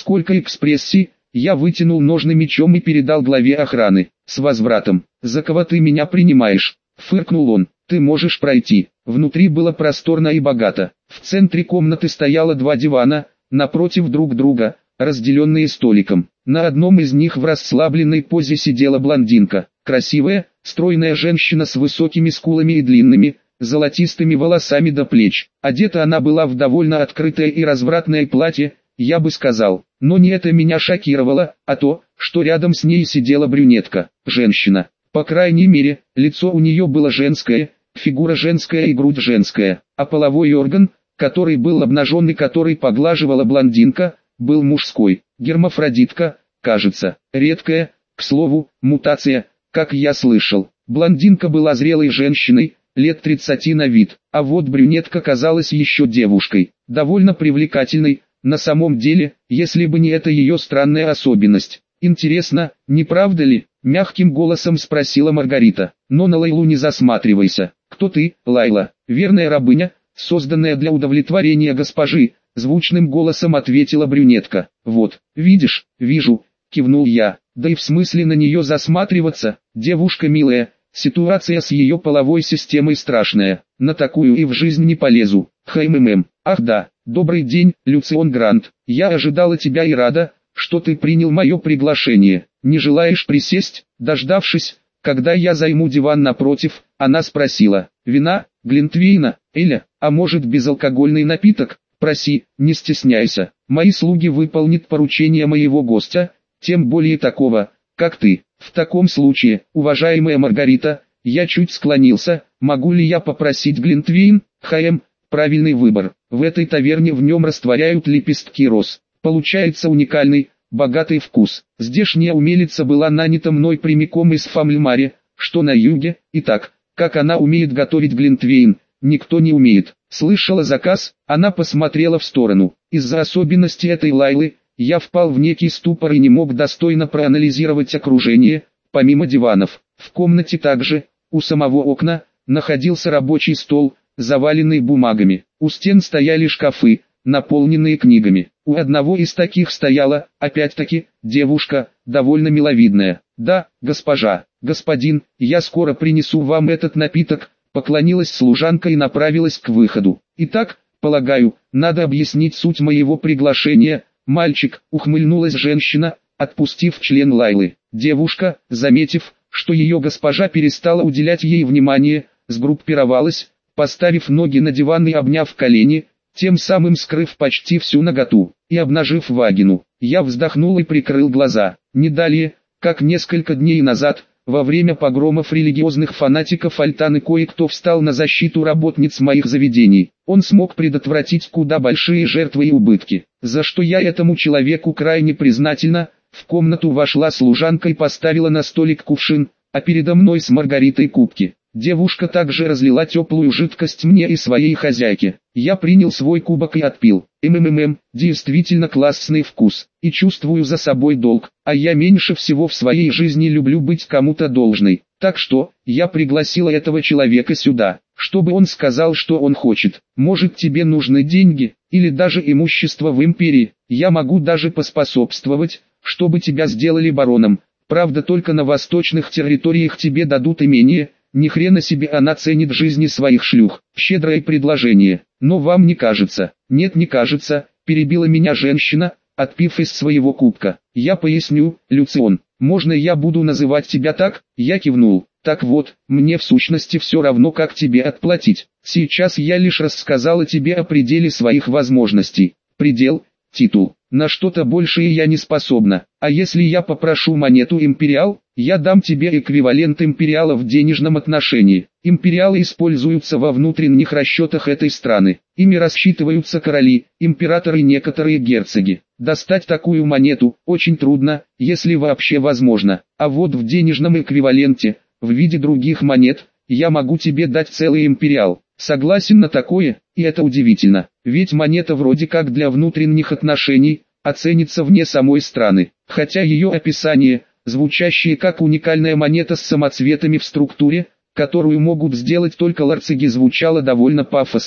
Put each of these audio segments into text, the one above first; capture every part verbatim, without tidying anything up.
Сколько экспрессии! Я вытянул ножны мечом и передал главе охраны. «С возвратом! За кого ты меня принимаешь?» — фыркнул он. «Ты можешь пройти». Внутри было просторно и богато. В центре комнаты стояло два дивана, напротив друг друга, разделенные столиком. На одном из них в расслабленной позе сидела блондинка. Красивая, стройная женщина с высокими скулами и длинными, золотистыми волосами до плеч. Одета она была в довольно открытое и развратное платье, я бы сказал. Но не это меня шокировало, а то, что рядом с ней сидела брюнетка, женщина. По крайней мере, лицо у нее было женское, фигура женская и грудь женская, а половой орган, который был обнажен и который поглаживала блондинка, был мужской. Гермафродитка, кажется, редкая, к слову, мутация, как я слышал. Блондинка была зрелой женщиной, лет тридцати на вид, а вот брюнетка казалась еще девушкой, довольно привлекательной, на самом деле, если бы не эта ее странная особенность. «Интересно, не правда ли?» — мягким голосом спросила Маргарита. «Но на Лайлу не засматривайся. Кто ты, Лайла? Верная рабыня, созданная для удовлетворения госпожи?» — звучным голосом ответила брюнетка. «Вот, видишь?» «Вижу», — кивнул я. «Да и в смысле на нее засматриваться? Девушка милая, ситуация с ее половой системой страшная. На такую и в жизнь не полезу. Хммм. Ах да, добрый день, Люцион Грант. Я ожидала тебя и рада, что ты принял мое приглашение. Не желаешь присесть?» Дождавшись, когда я займу диван напротив, она спросила: «Вина, глинтвейна, эля, а может безалкогольный напиток? Проси, не стесняйся. Мои слуги выполнят поручение моего гостя, тем более такого, как ты. В таком случае, уважаемая Маргарита, я чуть склонился, могу ли я попросить глинтвейн? Хм, правильный выбор. В этой таверне в нем растворяют лепестки роз. Получается уникальный, богатый вкус. Здешняя умелица была нанята мной прямиком из Фамльмаре, что на юге. Итак, как она умеет готовить глинтвейн, никто не умеет. Слышала заказ, она посмотрела в сторону. Из-за особенностей этой Лайлы, я впал в некий ступор и не мог достойно проанализировать окружение. Помимо диванов, в комнате также, у самого окна, находился рабочий стол, заваленный бумагами. У стен стояли шкафы, наполненные книгами. У одного из таких стояла, опять-таки, девушка, довольно миловидная. «Да, госпожа, господин, я скоро принесу вам этот напиток», поклонилась служанка и направилась к выходу. «Итак, полагаю, надо объяснить суть моего приглашения». «Мальчик», ухмыльнулась женщина, отпустив член Лайлы. Девушка, заметив, что ее госпожа перестала уделять ей внимание, сгруппировалась, поставив ноги на диван и обняв колени, тем самым скрыв почти всю наготу, и обнажив вагину. Я вздохнул и прикрыл глаза. Не далее, как несколько дней назад, во время погромов религиозных фанатиков Альтаны, кое-кто встал на защиту работниц моих заведений. Он смог предотвратить куда большие жертвы и убытки, за что я этому человеку крайне признательна. В комнату вошла служанка и поставила на столик кувшин, а передо мной с Маргаритой кубки. Девушка также разлила теплую жидкость мне и своей хозяйке. Я принял свой кубок и отпил. МММ, действительно классный вкус, и чувствую за собой долг, а я меньше всего в своей жизни люблю быть кому-то должной. Так что, я пригласила этого человека сюда, чтобы он сказал, что он хочет. Может, тебе нужны деньги, или даже имущество в империи. Я могу даже поспособствовать, чтобы тебя сделали бароном. Правда, только на восточных территориях тебе дадут имение. Ни хрена себе она ценит жизни своих шлюх. Щедрое предложение. Но вам не кажется? Нет, не кажется, перебила меня женщина, отпив из своего кубка. Я поясню, Люцион. Можно я буду называть тебя так? Я кивнул. Так вот, мне в сущности все равно, как тебе отплатить. Сейчас я лишь рассказала тебе о пределе своих возможностей. Предел, титул. На что-то большее я не способна. А если я попрошу монету империал, я дам тебе эквивалент империала в денежном отношении. Империалы используются во внутренних расчетах этой страны. Ими рассчитываются короли, императоры и некоторые герцоги. Достать такую монету очень трудно, если вообще возможно. А вот в денежном эквиваленте, в виде других монет, я могу тебе дать целый империал. Согласен на такое, и это удивительно, ведь монета вроде как для внутренних отношений, оценится вне самой страны, хотя ее описание, звучащее как уникальная монета с самоцветами в структуре, которую могут сделать только ларцеги, звучало довольно пафосно.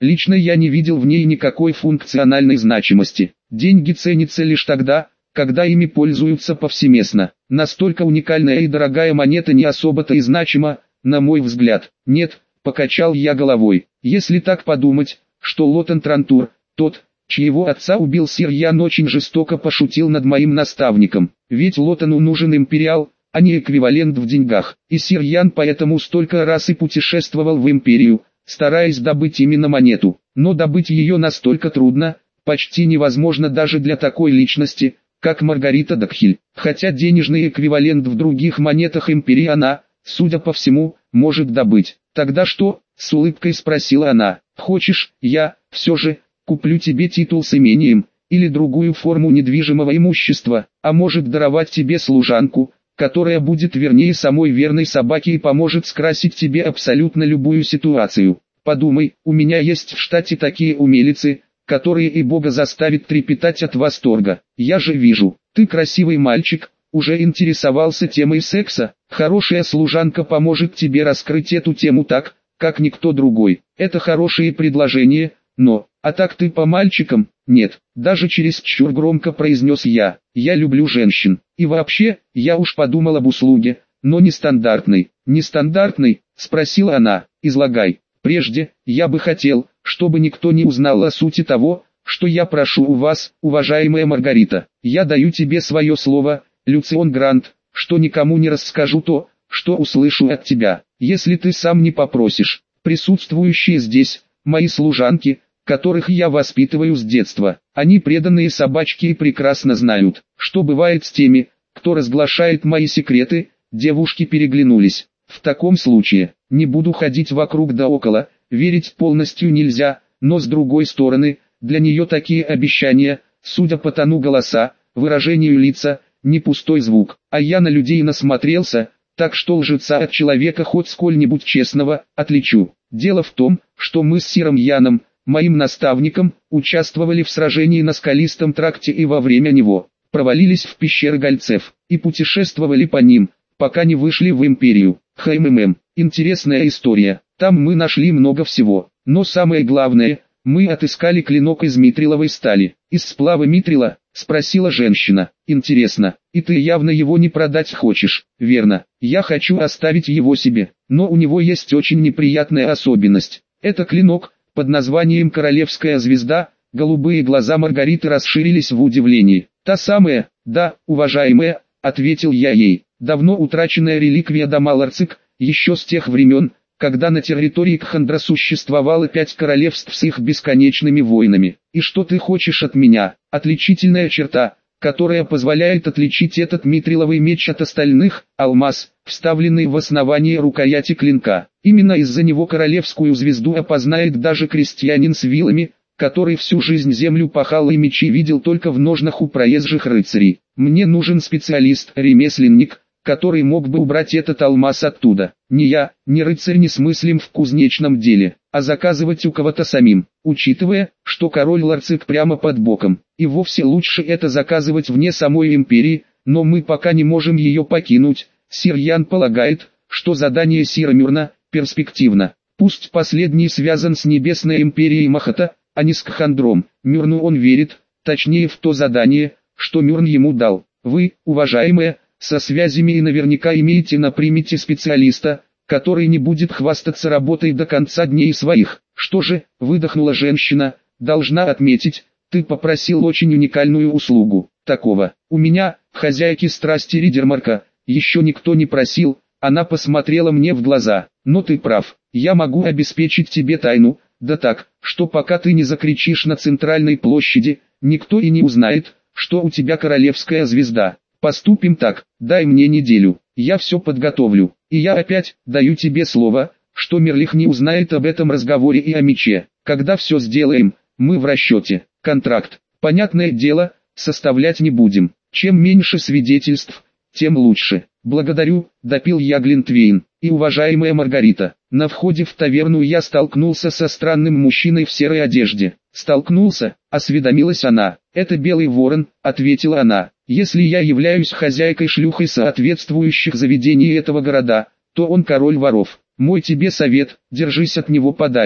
Лично я не видел в ней никакой функциональной значимости. Деньги ценятся лишь тогда, когда ими пользуются повсеместно. Настолько уникальная и дорогая монета не особо-то и значима, на мой взгляд. Нет, покачал я головой. Если так подумать, что Лотен Трантур, тот, чьего отца убил сир Ян, очень жестоко пошутил над моим наставником. Ведь Лотену нужен империал, а не эквивалент в деньгах. И сир Ян поэтому столько раз и путешествовал в империю, стараясь добыть именно монету. Но добыть ее настолько трудно, почти невозможно даже для такой личности, как Маргарита Дакхиль. Хотя денежный эквивалент в других монетах империи она, судя по всему, может добыть. «Тогда что?» — с улыбкой спросила она. «Хочешь, я, все же, куплю тебе титул с имением, или другую форму недвижимого имущества, а может даровать тебе служанку, которая будет вернее самой верной собаке и поможет скрасить тебе абсолютно любую ситуацию. Подумай, у меня есть в штате такие умелицы, которые и Бога заставят трепетать от восторга. Я же вижу, ты красивый мальчик, уже интересовался темой секса, хорошая служанка поможет тебе раскрыть эту тему так, как никто другой. Это хорошее предложение, но, а так ты по мальчикам? Нет, даже чересчур громко произнес я. Я люблю женщин. И вообще, я уж подумал об услуге, но нестандартной. Нестандартной? Спросила она. Излагай. Прежде, я бы хотел, чтобы никто не узнал о сути того, что я прошу у вас, уважаемая Маргарита. Я даю тебе свое слово, Люцион Грант, что никому не расскажу то, что услышу от тебя, если ты сам не попросишь. Присутствующие здесь, мои служанки, которых я воспитываю с детства, они преданные собачки и прекрасно знают, что бывает с теми, кто разглашает мои секреты. Девушки переглянулись. В таком случае, не буду ходить вокруг да около, верить полностью нельзя, но с другой стороны, для нее такие обещания, судя по тону голоса, выражению лица, не пустой звук, а я на людей насмотрелся, так что лжеца от человека хоть сколь-нибудь честного отличу. Дело в том, что мы с сиром Яном, моим наставником, участвовали в сражении на скалистом тракте и во время него, провалились в пещеры гольцев, и путешествовали по ним, пока не вышли в империю. ХММ, интересная история, там мы нашли много всего, но самое главное, мы отыскали клинок из митриловой стали. Из сплава митрила? Спросила женщина. Интересно, и ты явно его не продать хочешь, верно? Я хочу оставить его себе, но у него есть очень неприятная особенность. Это клинок, под названием «Королевская звезда». Голубые глаза Маргариты расширились в удивлении. Та самая, да, уважаемая, ответил я ей. Давно утраченная реликвия Дамаларцик, еще с тех времен, когда на территории Кхандра существовало пять королевств с их бесконечными войнами. И что ты хочешь от меня? Отличительная черта, которая позволяет отличить этот митриловый меч от остальных, алмаз, вставленный в основание рукояти клинка. Именно из-за него королевскую звезду опознает даже крестьянин с вилами, который всю жизнь землю пахал и мечи видел только в ножнах у проезжих рыцарей. Мне нужен специалист, ремесленник, который мог бы убрать этот алмаз оттуда. Ни я, ни рыцарь не смыслим в кузнечном деле, а заказывать у кого-то самим, учитывая, что король Ларцик прямо под боком. И вовсе лучше это заказывать вне самой империи, но мы пока не можем ее покинуть. Сир Ян полагает, что задание сира Мюрна перспективно. Пусть последний связан с Небесной империей Махата, а не с Кхандром. Мюрну он верит, точнее в то задание, что Мюрн ему дал. Вы, уважаемая, со связями и наверняка имеете на примете специалиста, который не будет хвастаться работой до конца дней своих. Что же, выдохнула женщина, должна отметить, ты попросил очень уникальную услугу. Такого, у меня, хозяйки страсти Ридермарка, еще никто не просил. Она посмотрела мне в глаза. Но ты прав, я могу обеспечить тебе тайну, да так, что пока ты не закричишь на центральной площади, никто и не узнает, что у тебя королевская звезда. Поступим так, дай мне неделю, я все подготовлю, и я опять даю тебе слово, что Мерлих не узнает об этом разговоре и о мече. Когда все сделаем, мы в расчете. Контракт, понятное дело, составлять не будем. Чем меньше свидетельств, тем лучше. Благодарю, допил я глинтвейн. И уважаемая Маргарита, на входе в таверну я столкнулся со странным мужчиной в серой одежде. Столкнулся, осведомилась она. Это Белый Ворон, ответила она. Если я являюсь хозяйкой-шлюхой соответствующих заведений этого города, то он король воров. Мой тебе совет, держись от него подальше.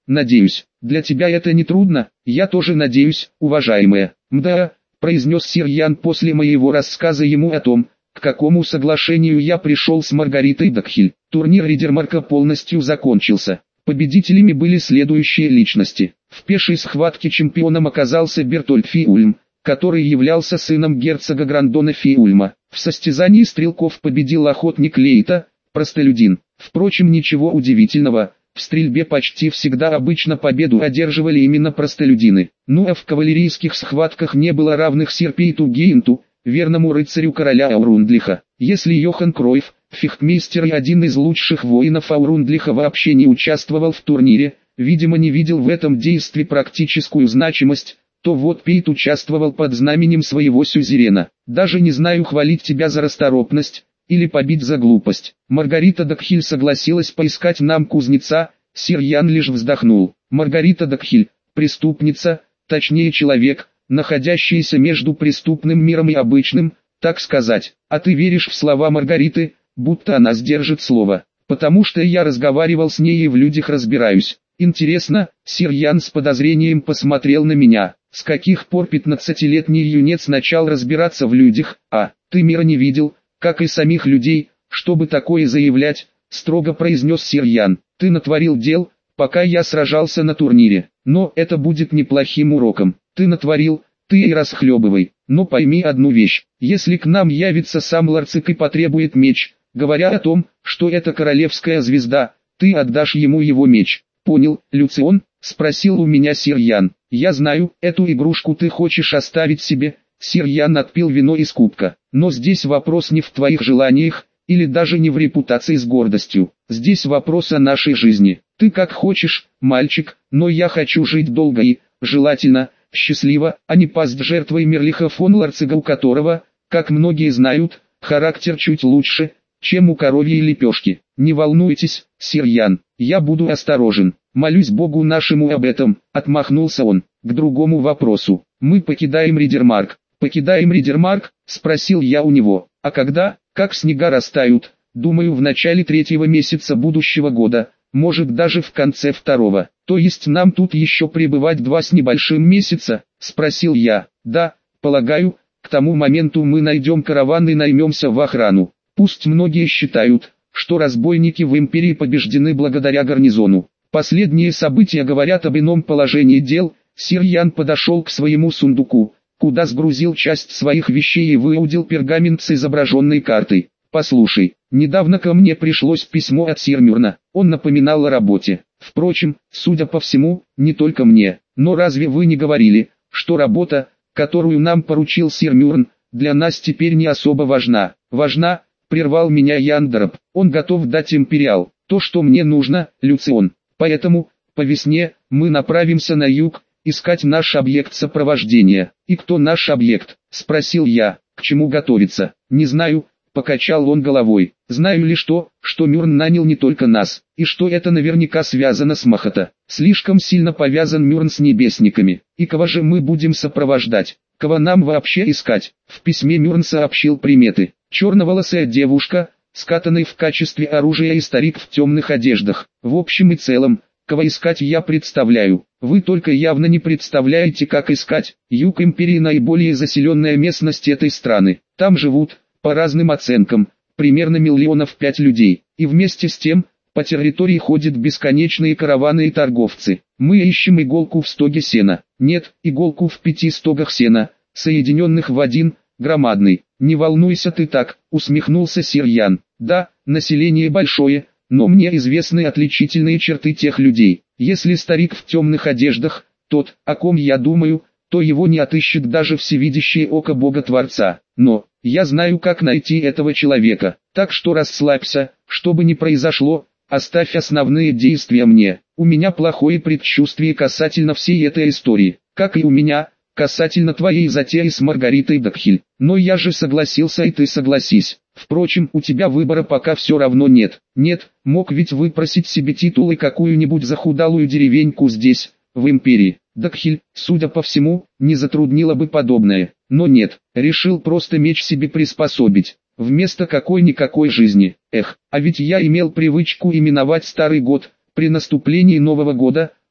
надеюсь. Для тебя это не трудно? Я тоже надеюсь, уважаемая. Мда, произнес сир Ян после моего рассказа ему о том, к какому соглашению я пришел с Маргаритой Дакхиль. Турнир Ридермарка полностью закончился. Победителями были следующие личности. В пешей схватке чемпионом оказался Бертольд Фиульм, который являлся сыном герцога Грандона Фиульма. В состязании стрелков победил охотник Лейта, простолюдин. Впрочем, ничего удивительного, в стрельбе почти всегда обычно победу одерживали именно простолюдины. Ну а в кавалерийских схватках не было равных сир Пейту Гейнту, верному рыцарю короля Аурундлиха. Если Йохан Кройф, фехтмейстер и один из лучших воинов Аурундлиха, вообще не участвовал в турнире, видимо не видел в этом действии практическую значимость, то вот Пейт участвовал под знаменем своего сюзерена. Даже не знаю, хвалить тебя за расторопность или побить за глупость. Маргарита Дакхиль согласилась поискать нам кузнеца, сир Ян лишь вздохнул. Маргарита Дакхиль, преступница, точнее человек, находящийся между преступным миром и обычным, так сказать. А ты веришь в слова Маргариты, будто она сдержит слово. Потому что я разговаривал с ней и в людях разбираюсь. Интересно, сир Ян с подозрением посмотрел на меня. С каких пор пятнадцатилетний юнец начал разбираться в людях? А, ты мира не видел, как и самих людей, чтобы такое заявлять, строго произнес сир Ян. Ты натворил дел, пока я сражался на турнире. Но это будет неплохим уроком. Ты натворил, ты и расхлебывай. Но пойми одну вещь. Если к нам явится сам Ларцик и потребует меч, говоря о том, что это королевская звезда, ты отдашь ему его меч. Понял, Люцион? Спросил у меня сир Ян. Я знаю, эту игрушку ты хочешь оставить себе. Сир Ян отпил вино из кубка. Но здесь вопрос не в твоих желаниях, или даже не в репутации с гордостью. Здесь вопрос о нашей жизни. Ты как хочешь, мальчик, но я хочу жить долго и, желательно, счастливо, а не пасть жертвой Мерлиха фон Ларцига, у которого, как многие знают, характер чуть лучше, чем у коровьей лепешки. Не волнуйтесь, сир Ян, я буду осторожен. Молюсь Богу нашему об этом, отмахнулся он. К другому вопросу. Мы покидаем Ридермарк. Покидаем Ридермарк? Спросил я у него. А когда? Как снега растают? Думаю, в начале третьего месяца будущего года, может даже в конце второго. То есть нам тут еще пребывать два с небольшим месяца? Спросил я. Да, полагаю, к тому моменту мы найдем караван и наймемся в охрану. Пусть многие считают, что разбойники в империи побеждены благодаря гарнизону. Последние события говорят об ином положении дел. Сир Ян подошел к своему сундуку, куда сгрузил часть своих вещей и выудил пергамент с изображенной картой. «Послушай, недавно ко мне пришлось письмо от сир Мюрна, он напоминал о работе. Впрочем, судя по всему, не только мне. Но разве вы не говорили, что работа, которую нам поручил сир Мюрн, для нас теперь не особо важна?» «Важна», — прервал меня Яндероб, — «он готов дать империал, то, что мне нужно, Люцион. Поэтому, по весне, мы направимся на юг, искать наш объект сопровождения». «И кто наш объект?» — спросил я. «К чему готовиться?» «Не знаю», — покачал он головой. «Знаю лишь то, что Мюрн нанял не только нас, и что это наверняка связано с Махата. Слишком сильно повязан Мюрн с небесниками. И кого же мы будем сопровождать? Кого нам вообще искать?» В письме Мюрн сообщил приметы. Черноволосая девушка, скатанный в качестве оружия, и старик в темных одеждах. В общем и целом, кого искать я представляю. Вы только явно не представляете, как искать. Юг империи — наиболее заселенная местность этой страны. Там живут, по разным оценкам, примерно миллионов пять людей. И вместе с тем, по территории ходят бесконечные караваны и торговцы. Мы ищем иголку в стоге сена. Нет, иголку в пяти стогах сена, соединенных в один, громадный. «Не волнуйся ты так», — усмехнулся сир Ян. «Да, население большое, но мне известны отличительные черты тех людей. Если старик в темных одеждах, тот, о ком я думаю, то его не отыщет даже всевидящее око Бога-Творца. Но, я знаю, как найти этого человека, так что расслабься, что бы ни произошло, оставь основные действия мне. У меня плохое предчувствие касательно всей этой истории, как и у меня, касательно твоей затеи с Маргаритой Дакхиль. Но я же согласился, и ты согласись. Впрочем, у тебя выбора пока все равно нет. Нет, мог ведь выпросить себе титул и какую-нибудь захудалую деревеньку здесь, в империи. Дакхиль, судя по всему, не затруднило бы подобное. Но нет, решил просто меч себе приспособить, вместо какой-никакой жизни. Эх, а ведь я имел привычку именовать старый год, при наступлении Нового года,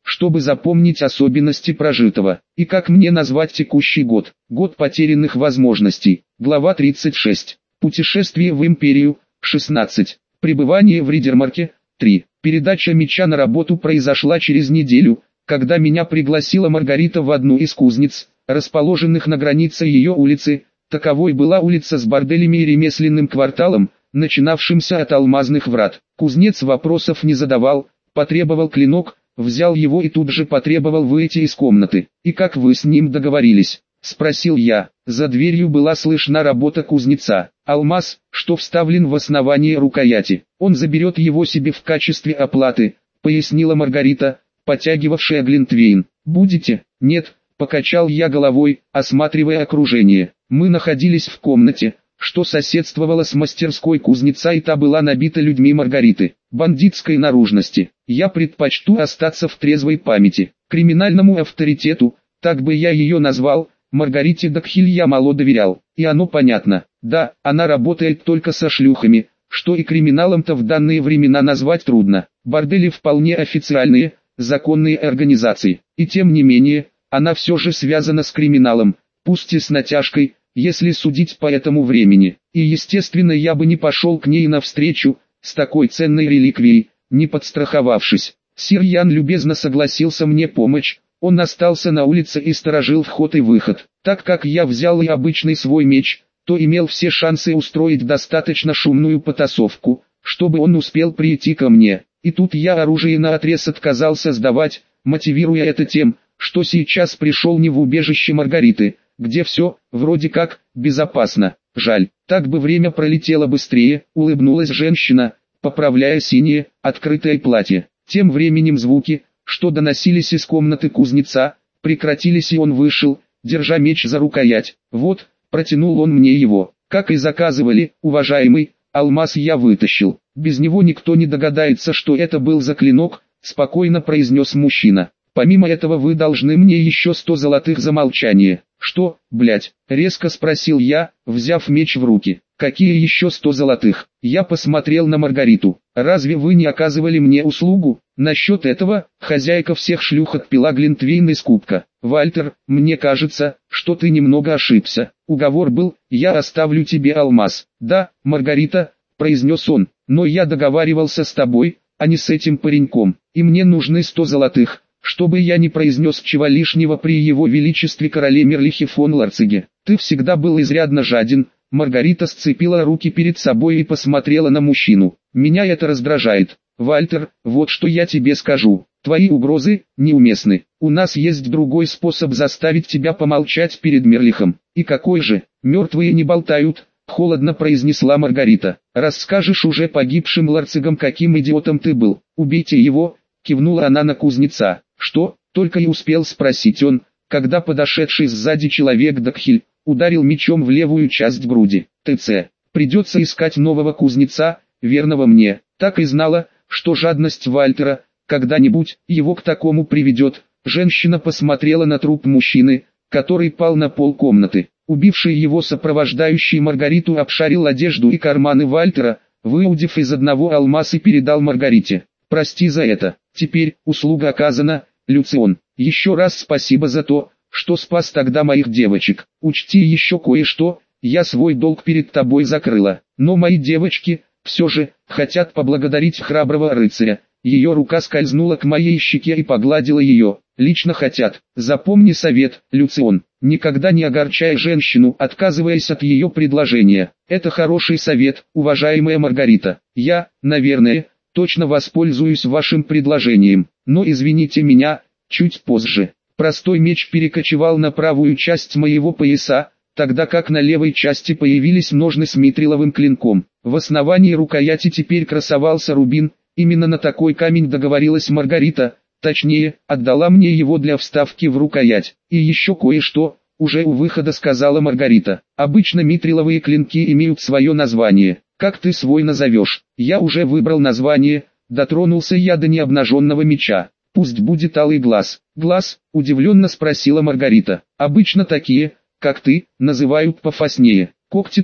чтобы запомнить особенности прожитого. И как мне назвать текущий год? Год потерянных возможностей. Глава тридцать шесть. Путешествие в империю. шестнадцать. Пребывание в Ридермарке. три. Передача меча на работу произошла через неделю, когда меня пригласила Маргарита в одну из кузнец, расположенных на границе ее улицы. Таковой была улица с борделями и ремесленным кварталом, начинавшимся от алмазных врат. Кузнец вопросов не задавал, потребовал клинок, взял его и тут же потребовал выйти из комнаты. «И как вы с ним договорились?» — спросил я. За дверью была слышна работа кузнеца. «Алмаз, что вставлен в основание рукояти. Он заберет его себе в качестве оплаты», — пояснила Маргарита, потягивавшая глинтвейн. «Будете?» «Нет», — покачал я головой, осматривая окружение. Мы находились в комнате, что соседствовало с мастерской кузнеца, и та была набита людьми Маргариты, бандитской наружности. Я предпочту остаться в трезвой памяти. Криминальному авторитету, так бы я ее назвал, Маргарите Дакхиль я мало доверял. И оно понятно. Да, она работает только со шлюхами, что и криминалом-то в данные времена назвать трудно. Бордели вполне официальные, законные организации. И тем не менее, она все же связана с криминалом, пусть и с натяжкой, если судить по этому времени. И естественно я бы не пошел к ней навстречу, с такой ценной реликвией, не подстраховавшись. Сир Ян любезно согласился мне помочь, он остался на улице и сторожил вход и выход. Так как я взял и обычный свой меч, то имел все шансы устроить достаточно шумную потасовку, чтобы он успел прийти ко мне. И тут я оружие наотрез отказался сдавать, мотивируя это тем, что сейчас пришел не в убежище Маргариты, где все, вроде как, безопасно. Жаль, так бы время пролетело быстрее, улыбнулась женщина, поправляя синее, открытое платье. Тем временем звуки, что доносились из комнаты кузнеца, прекратились, и он вышел, держа меч за рукоять. Вот, протянул он мне его. Как и заказывали, уважаемый, алмаз я вытащил. Без него никто не догадается, что это был за клинок, спокойно произнес мужчина. Помимо этого вы должны мне еще сто золотых за молчание. Что, блять? Резко спросил я, взяв меч в руки. Какие еще сто золотых? Я посмотрел на Маргариту. Разве вы не оказывали мне услугу? Насчет этого, хозяйка всех шлюх отпила глинтвейн из кубка. Вальтер, мне кажется, что ты немного ошибся. Уговор был, я оставлю тебе алмаз. Да, Маргарита, произнес он, но я договаривался с тобой, а не с этим пареньком. И мне нужны сто золотых, чтобы я не произнес чего лишнего при его величестве короле Мерлихе фон Ларциге. Ты всегда был изрядно жаден. Маргарита сцепила руки перед собой и посмотрела на мужчину. Меня это раздражает. Вальтер, вот что я тебе скажу. Твои угрозы неуместны. У нас есть другой способ заставить тебя помолчать перед Мерлихом. И какой же? Мертвые не болтают, холодно произнесла Маргарита. Расскажешь уже погибшим Ларцигам, каким идиотом ты был. Убейте его, кивнула она на кузнеца. Что? Только и успел спросить он, когда подошедший сзади человек Дакхиль ударил мечом в левую часть груди. ТЦ. Придется искать нового кузнеца, верного мне. Так и знала, что жадность Вальтера, когда-нибудь, его к такому приведет. Женщина посмотрела на труп мужчины, который пал на пол комнаты. Убивший его сопровождающий Маргариту обшарил одежду и карманы Вальтера, выудив из одного алмаз и передал Маргарите. Прости за это. Теперь, услуга оказана, Люцион. Еще раз спасибо за то, что спас тогда моих девочек. Учти еще кое-что, я свой долг перед тобой закрыла. Но мои девочки, все же, хотят поблагодарить храброго рыцаря. Ее рука скользнула к моей щеке и погладила ее. Лично хотят. Запомни совет, Люцион. Никогда не огорчай женщину, отказываясь от ее предложения. Это хороший совет, уважаемая Маргарита. Я, наверное, точно воспользуюсь вашим предложением. Но извините меня, чуть позже. Простой меч перекочевал на правую часть моего пояса, тогда как на левой части появились ножны с митриловым клинком. В основании рукояти теперь красовался рубин, именно на такой камень договорилась Маргарита, точнее, отдала мне его для вставки в рукоять. И еще кое-что, уже у выхода сказала Маргарита. Обычно митриловые клинки имеют свое название. Как ты свой назовешь? Я уже выбрал название, дотронулся я до необнаженного меча. Пусть будет алый глаз. Глаз? Удивленно спросила Маргарита. Обычно такие, как ты, называют пофаснее. Когти там,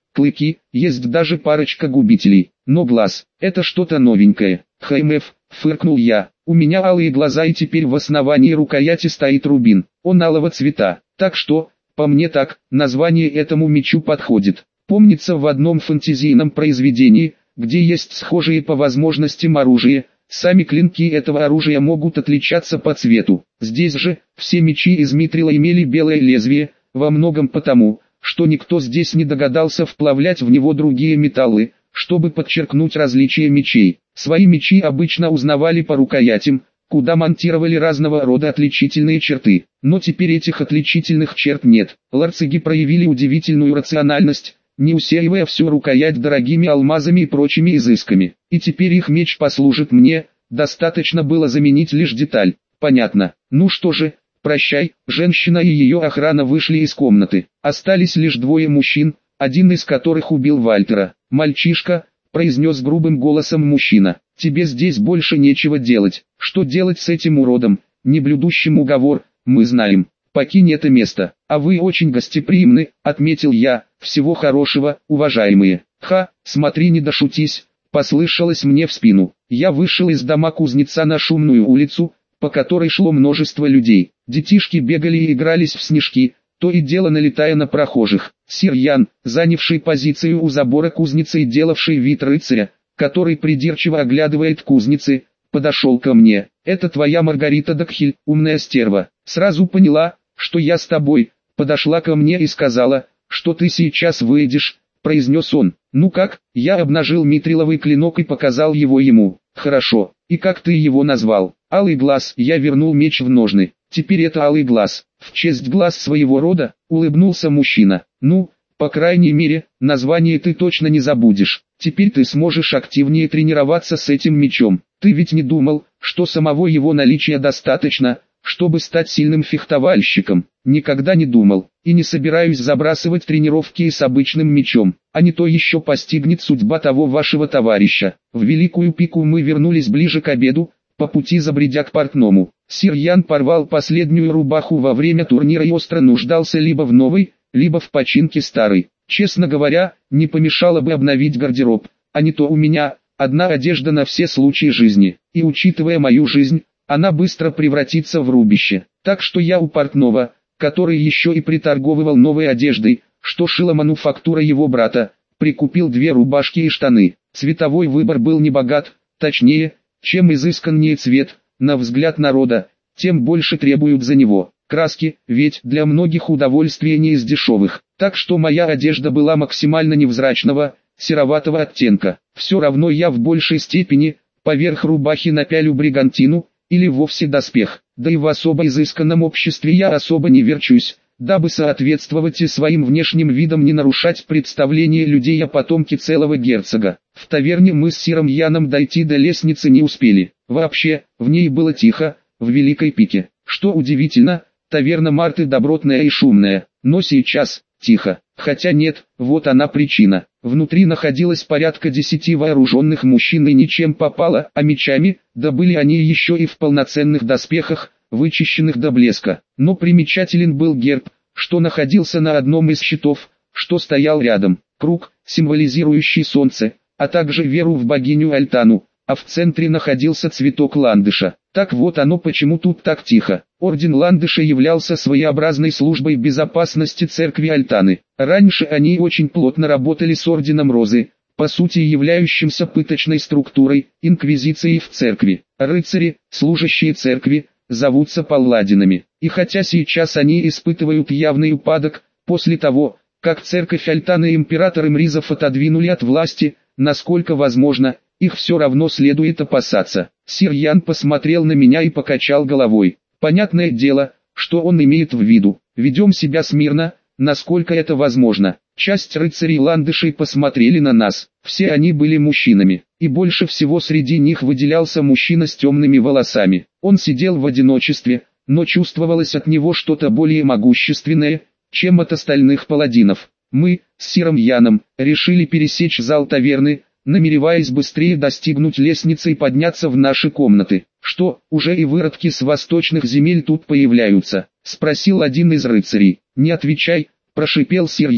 клыки, есть даже парочка губителей. Но глаз, это что-то новенькое. ХМФ, фыркнул я. У меня алые глаза и теперь в основании рукояти стоит рубин. Он алого цвета. Так что, по мне так, название этому мечу подходит. Помнится, в одном фэнтезийном произведении, где есть схожие по возможностям оружия, сами клинки этого оружия могут отличаться по цвету. Здесь же, все мечи из митрила имели белое лезвие, во многом потому, что никто здесь не догадался вплавлять в него другие металлы, чтобы подчеркнуть различия мечей. Свои мечи обычно узнавали по рукоятям, куда монтировали разного рода отличительные черты. Но теперь этих отличительных черт нет. Ларцыги проявили удивительную рациональность, не усеивая всю рукоять дорогими алмазами и прочими изысками. И теперь их меч послужит мне, достаточно было заменить лишь деталь. Понятно. Ну что же, прощай. Женщина и ее охрана вышли из комнаты. Остались лишь двое мужчин, один из которых убил Вальтера. «Мальчишка», — произнес грубым голосом мужчина, — «тебе здесь больше нечего делать. Что делать с этим уродом, не блюдущим уговор, мы знаем. Покинь это место». «А вы очень гостеприимны», — отметил я. «Всего хорошего, уважаемые». «Ха, смотри, не дошутись», — послышалось мне в спину. Я вышел из дома кузнеца на шумную улицу, по которой шло множество людей. Детишки бегали и игрались в снежки, то и дело налетая на прохожих. Сир Ян, занявший позицию у забора кузницы и делавший вид рыцаря, который придирчиво оглядывает кузницы, подошел ко мне. «Это твоя Маргарита Дакхиль, умная стерва. Сразу поняла, что я с тобой». Подошла ко мне и сказала, что ты сейчас выйдешь, произнес он. «Ну как?» Я обнажил митриловый клинок и показал его ему. «Хорошо. И как ты его назвал?» «Алый глаз». Я вернул меч в ножны. «Теперь это алый глаз. В честь глаз своего рода», улыбнулся мужчина. «Ну, по крайней мере, название ты точно не забудешь. Теперь ты сможешь активнее тренироваться с этим мечом. Ты ведь не думал, что самого его наличия достаточно, чтобы стать сильным фехтовальщиком?» «Никогда не думал, и не собираюсь забрасывать тренировки с обычным мечом, а не то еще постигнет судьба того вашего товарища». В Великую Пику мы вернулись ближе к обеду, по пути забредя к портному. Сир Ян порвал последнюю рубаху во время турнира и остро нуждался либо в новой, либо в починке старой. Честно говоря, не помешало бы обновить гардероб, а не то у меня одна одежда на все случаи жизни, и учитывая мою жизнь, она быстро превратится в рубище. Так что я у портного, который еще и приторговывал новой одеждой, что шила мануфактура его брата, прикупил две рубашки и штаны. Цветовой выбор был небогат, точнее, чем изысканнее цвет, на взгляд народа, тем больше требуют за него. Краски, ведь для многих удовольствие не из дешевых, так что моя одежда была максимально невзрачного, сероватого оттенка. Все равно я в большей степени, поверх рубахи напялю бригантину, или вовсе доспех, да и в особо изысканном обществе я особо не верчусь, дабы соответствовать и своим внешним видом не нарушать представление людей о потомке целого герцога. В таверне мы с сиром Яном дойти до лестницы не успели. Вообще, в ней было тихо, в Великой Пике. Что удивительно, таверна Марты добротная и шумная, но сейчас тихо. Хотя нет, вот она причина. Внутри находилось порядка десяти вооруженных мужчин и ничем попало, а мечами, да были они еще и в полноценных доспехах, вычищенных до блеска. Но примечателен был герб, что находился на одном из щитов, что стоял рядом. Круг, символизирующий солнце, а также веру в богиню Альтану, а в центре находился цветок ландыша. Так вот оно почему тут так тихо. Орден Ландыша являлся своеобразной службой безопасности церкви Альтаны. Раньше они очень плотно работали с Орденом Розы, по сути являющимся пыточной структурой, инквизицией в церкви. Рыцари, служащие церкви, зовутся палладинами. И хотя сейчас они испытывают явный упадок, после того, как церковь Альтаны и император Имризов отодвинули от власти, насколько возможно, их все равно следует опасаться. Сир Ян посмотрел на меня и покачал головой. Понятное дело, что он имеет в виду. Ведем себя смирно, насколько это возможно. Часть рыцарей ландышей посмотрели на нас. Все они были мужчинами. И больше всего среди них выделялся мужчина с темными волосами. Он сидел в одиночестве, но чувствовалось от него что-то более могущественное, чем от остальных паладинов. Мы, с сиром Яном, решили пересечь зал таверны, намереваясь быстрее достигнуть лестницы и подняться в наши комнаты. «Что, уже и выродки с восточных земель тут появляются?» — спросил один из рыцарей. «Не отвечай», — прошипел сир Ян.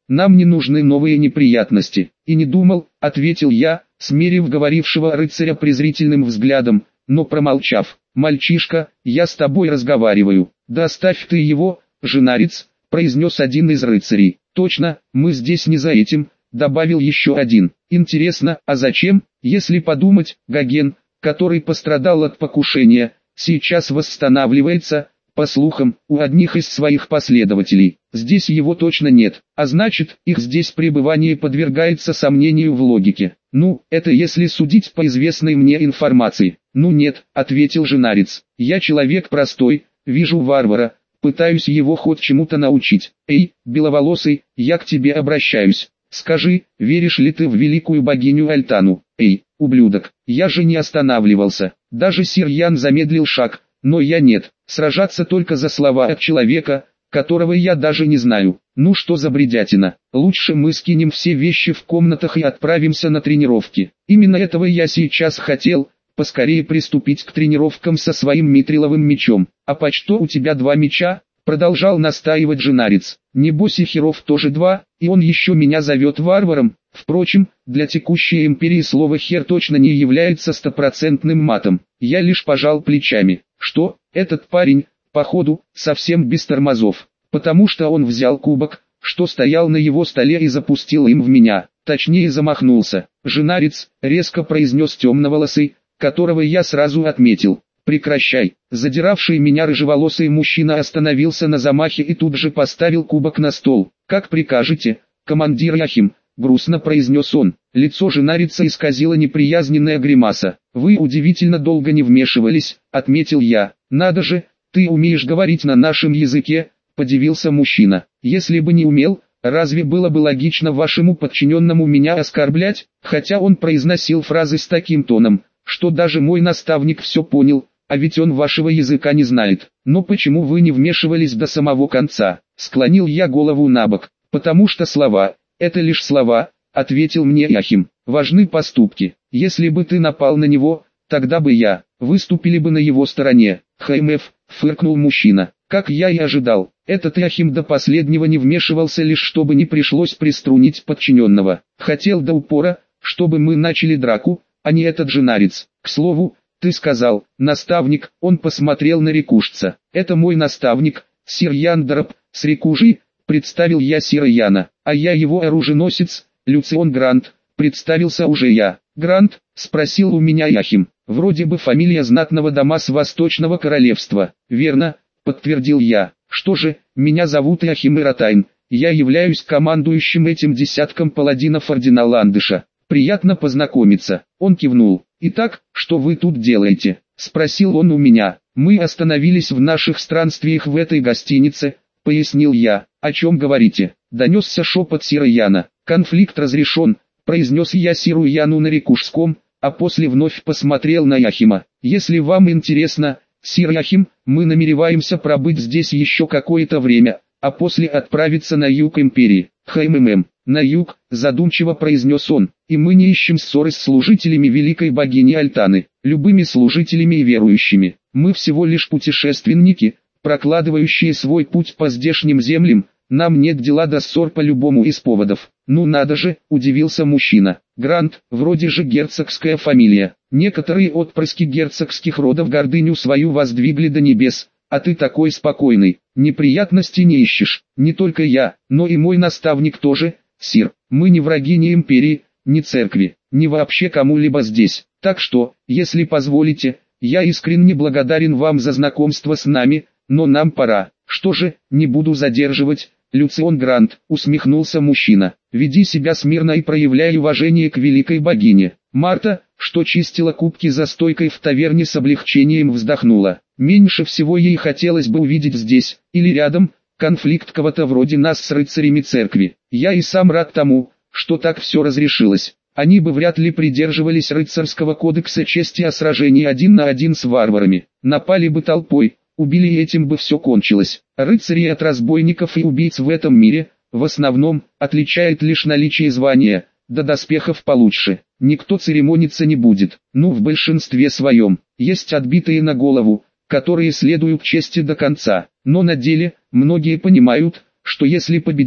нам не нужны новые неприятности. И не думал, ответил я, смерив говорившего рыцаря презрительным взглядом, но промолчав. Мальчишка, я с тобой разговариваю. Да оставь ты его, женарец, произнес один из рыцарей. Точно, мы здесь не за этим, добавил еще один. Интересно, а зачем, если подумать, Гоген, который пострадал от покушения, сейчас восстанавливается, по слухам, у одних из своих последователей. Здесь его точно нет, а значит, их здесь пребывание подвергается сомнению в логике. Ну, это если судить по известной мне информации. Ну нет, ответил женарец. Я человек простой, вижу варвара, пытаюсь его хоть чему-то научить. Эй, беловолосый, я к тебе обращаюсь. Скажи, веришь ли ты в великую богиню Альтану? Эй, ублюдок, я же не останавливался. Даже сир Ян замедлил шаг, но я нет. Сражаться только за слова от человека, которого я даже не знаю. Ну что за бредятина? Лучше мы скинем все вещи в комнатах и отправимся на тренировки. Именно этого я сейчас хотел, поскорее приступить к тренировкам со своим митриловым мечом. А по что у тебя два меча? Продолжал настаивать женарец. Небось и Херов тоже два, и он еще меня зовет варваром. Впрочем, для текущей империи слово «хер» точно не является стопроцентным матом. Я лишь пожал плечами. Что, этот парень, походу, совсем без тормозов, потому что он взял кубок, что стоял на его столе и запустил им в меня, точнее замахнулся. Женарец, резко произнес темноволосый, которого я сразу отметил. Прекращай. Задиравший меня рыжеволосый мужчина остановился на замахе и тут же поставил кубок на стол. Как прикажете, командир Яхим, грустно произнес он. Лицо женарица исказило неприязненная гримаса. Вы удивительно долго не вмешивались, отметил я. Надо же, ты умеешь говорить на нашем языке, подивился мужчина. Если бы не умел, разве было бы логично вашему подчиненному меня оскорблять? Хотя он произносил фразы с таким тоном, что даже мой наставник все понял. А ведь он вашего языка не знает. Но почему вы не вмешивались до самого конца? Склонил я голову набок. Потому что слова, это лишь слова, ответил мне Яхим. Важны поступки. Если бы ты напал на него, тогда бы я, выступили бы на его стороне. ХМФ, фыркнул мужчина. Как я и ожидал, этот Яхим до последнего не вмешивался лишь чтобы не пришлось приструнить подчиненного. Хотел до упора, чтобы мы начали драку, а не этот женарец. К слову, ты сказал, наставник, он посмотрел на рекушца. Это мой наставник, сир Ян Дараб, с рекужей, представил я сира Яна, а я его оруженосец, Люцион Грант, представился уже я. Грант, спросил у меня Яхим, вроде бы фамилия знатного дома с Восточного Королевства. Верно, подтвердил я. Что же, меня зовут Яхим Иратайн, я являюсь командующим этим десятком паладинов ордена Ландыша. Приятно познакомиться. Он кивнул. «Итак, что вы тут делаете?» – спросил он у меня. «Мы остановились в наших странствиях в этой гостинице», – пояснил я. «О чем говорите?» – донесся шепот сира Яна. «Конфликт разрешен», – произнес я сиру Яну на рекушском, а после вновь посмотрел на Яхима. «Если вам интересно, сир Яхим, мы намереваемся пробыть здесь еще какое-то время, а после отправиться на юг империи». «ХММ, на юг», задумчиво произнес он, «и мы не ищем ссоры с служителями великой богини Альтаны, любыми служителями и верующими. Мы всего лишь путешественники, прокладывающие свой путь по здешним землям, нам нет дела до ссор по любому из поводов». «Ну надо же», удивился мужчина, «Грант, вроде же герцогская фамилия. Некоторые отпрыски герцогских родов гордыню свою воздвигли до небес, а ты такой спокойный, неприятностей не ищешь. Не только я, но и мой наставник тоже, сир. Мы не враги ни империи, ни церкви, ни вообще кому-либо здесь. Так что, если позволите, я искренне благодарен вам за знакомство с нами, но нам пора». «Что же, не буду задерживать, Люцион Грант», усмехнулся мужчина. «Веди себя смирно и проявляй уважение к великой богине». Марта, что чистила кубки за стойкой в таверне, с облегчением вздохнула. Меньше всего ей хотелось бы увидеть здесь, или рядом, конфликт кого-то вроде нас с рыцарями церкви. Я и сам рад тому, что так все разрешилось. Они бы вряд ли придерживались рыцарского кодекса чести о сражении один на один с варварами. Напали бы толпой, убили, и этим бы все кончилось. Рыцарей от разбойников и убийц в этом мире, в основном, отличает лишь наличие звания, да доспехов получше. Никто церемониться не будет. Ну, в большинстве своем. Есть отбитые на голову, которые следуют чести до конца. Но на деле, многие понимают, что если победят,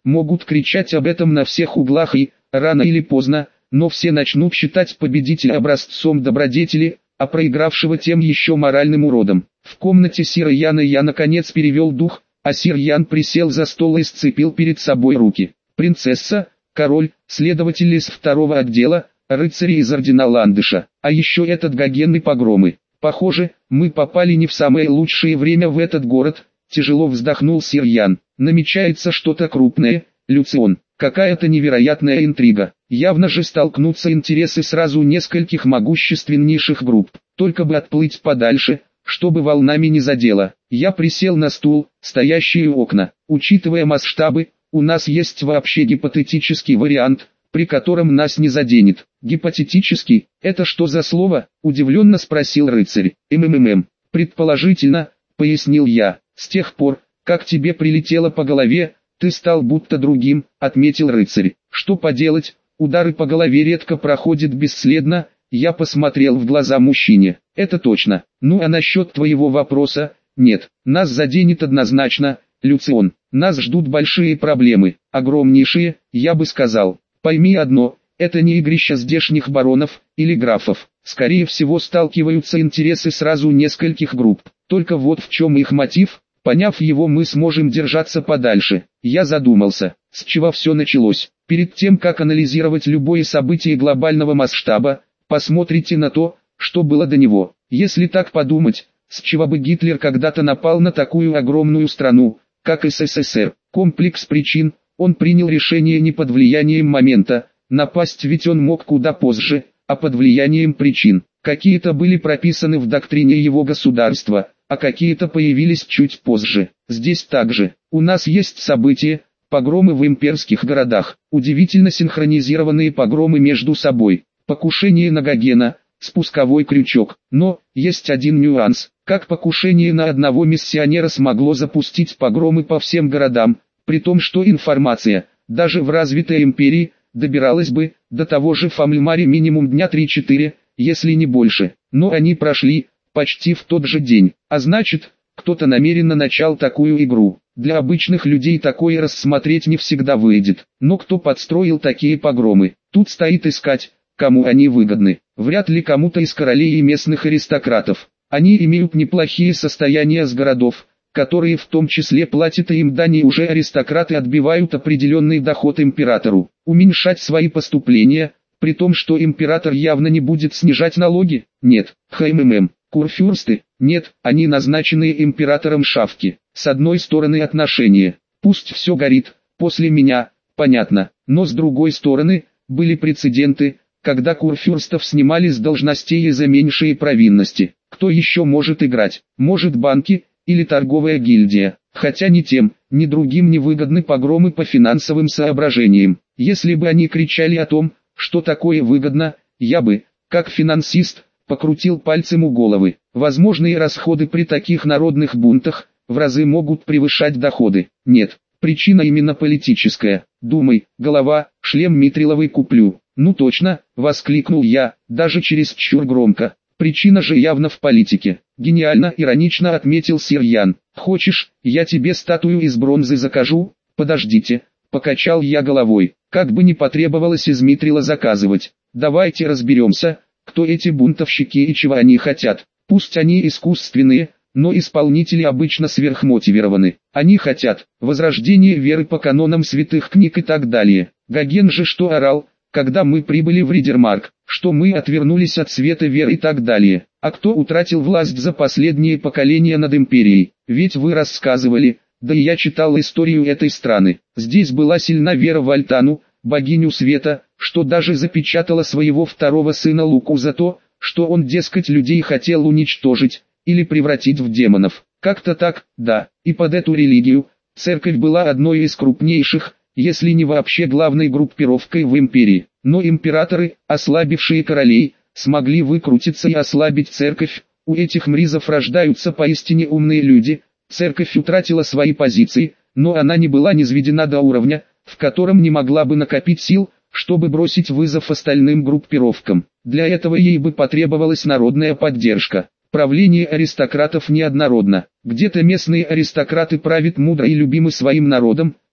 могут кричать об этом на всех углах и, рано или поздно, но все начнут считать победителя образцом добродетели, а проигравшего тем еще моральным уродом. В комнате Сира Яна я наконец перевел дух, а Сир Ян присел за стол и сцепил перед собой руки. Принцесса, король, следователь из второго отдела, рыцари из ордена Ландыша, а еще этот Гоген и погромы. Похоже, мы попали не в самое лучшее время в этот город, тяжело вздохнул Сир Ян. Намечается что-то крупное, Люцион, какая-то невероятная интрига. Явно же столкнутся интересы сразу нескольких могущественнейших групп, только бы отплыть подальше, чтобы волнами не задело. Я присел на стул, стоящий у окна. Учитывая масштабы, у нас есть вообще гипотетический вариант, при котором нас не заденет. Гипотетический, это что за слово? Удивленно спросил рыцарь. МММ. Предположительно, пояснил я, с тех пор, как тебе прилетело по голове, ты стал будто другим, отметил рыцарь. Что поделать, удары по голове редко проходят бесследно. Я посмотрел в глаза мужчине. Это точно. Ну а насчет твоего вопроса, нет, нас заденет однозначно, Люцион. Нас ждут большие проблемы, огромнейшие, я бы сказал. Пойми одно, это не игрище здешних баронов или графов. Скорее всего сталкиваются интересы сразу нескольких групп. Только вот в чем их мотив, поняв его, мы сможем держаться подальше. Я задумался, с чего все началось. Перед тем как анализировать любое событие глобального масштаба, посмотрите на то, что было до него. Если так подумать, с чего бы Гитлер когда-то напал на такую огромную страну, как СССР? Комплекс причин, он принял решение не под влиянием момента, напасть ведь он мог куда позже, а под влиянием причин. Какие-то были прописаны в доктрине его государства, а какие-то появились чуть позже. Здесь также, у нас есть события, погромы в имперских городах, удивительно синхронизированные погромы между собой, покушение на Гогена, спусковой крючок. Но, есть один нюанс, как покушение на одного миссионера смогло запустить погромы по всем городам, при том что информация, даже в развитой империи, добиралась бы до того же Фамильмари минимум дня три-четыре, если не больше. Но они прошли, почти в тот же день, а значит, кто-то намеренно начал такую игру. Для обычных людей такое рассмотреть не всегда выйдет, но кто подстроил такие погромы, тут стоит искать, кому они выгодны. Вряд ли кому-то из королей и местных аристократов. Они имеют неплохие состояния с городов, которые в том числе платят им дани, и уже аристократы отбивают определенный доход императору. Уменьшать свои поступления, при том что император явно не будет снижать налоги? Нет. ХММ. Курфюрсты? Нет, они назначенные императором шавки. С одной стороны отношения, пусть все горит, после меня, понятно, но с другой стороны, были прецеденты, когда курфюрстов снимали с должностей из-за меньшие провинности. Кто еще может играть? Может банки, или торговая гильдия, хотя ни тем, ни другим не выгодны погромы по финансовым соображениям. Если бы они кричали о том, что такое выгодно, я бы, как финансист, покрутил пальцем у головы. Возможные расходы при таких народных бунтах в разы могут превышать доходы. Нет, причина именно политическая. Думай, голова, шлем митриловый куплю. Ну точно, воскликнул я, даже чересчур громко. Причина же явно в политике. Гениально, иронично отметил Сир Ян. Хочешь, я тебе статую из бронзы закажу? Подождите, покачал я головой. Как бы не потребовалось из митрила заказывать. Давайте разберемся, кто эти бунтовщики и чего они хотят. Пусть они искусственные, но исполнители обычно сверхмотивированы. Они хотят возрождения веры по канонам святых книг и так далее. Гоген же что орал, когда мы прибыли в Ридермарк, что мы отвернулись от света веры и так далее. А кто утратил власть за последние поколения над империей? Ведь вы рассказывали, да и я читал историю этой страны. Здесь была сильна вера в Альтану, богиню света, что даже запечатала своего второго сына Луку за то, что он, дескать, людей хотел уничтожить, или превратить в демонов. Как-то так, да, и под эту религию, церковь была одной из крупнейших, если не вообще главной группировкой в империи. Но императоры, ослабившие королей, смогли выкрутиться и ослабить церковь. У этих мризов рождаются поистине умные люди. Церковь утратила свои позиции, но она не была низведена до уровня, в котором не могла бы накопить сил, чтобы бросить вызов остальным группировкам. Для этого ей бы потребовалась народная поддержка. Правление аристократов неоднородно. Где-то местные аристократы правят мудро и любимы своим народом,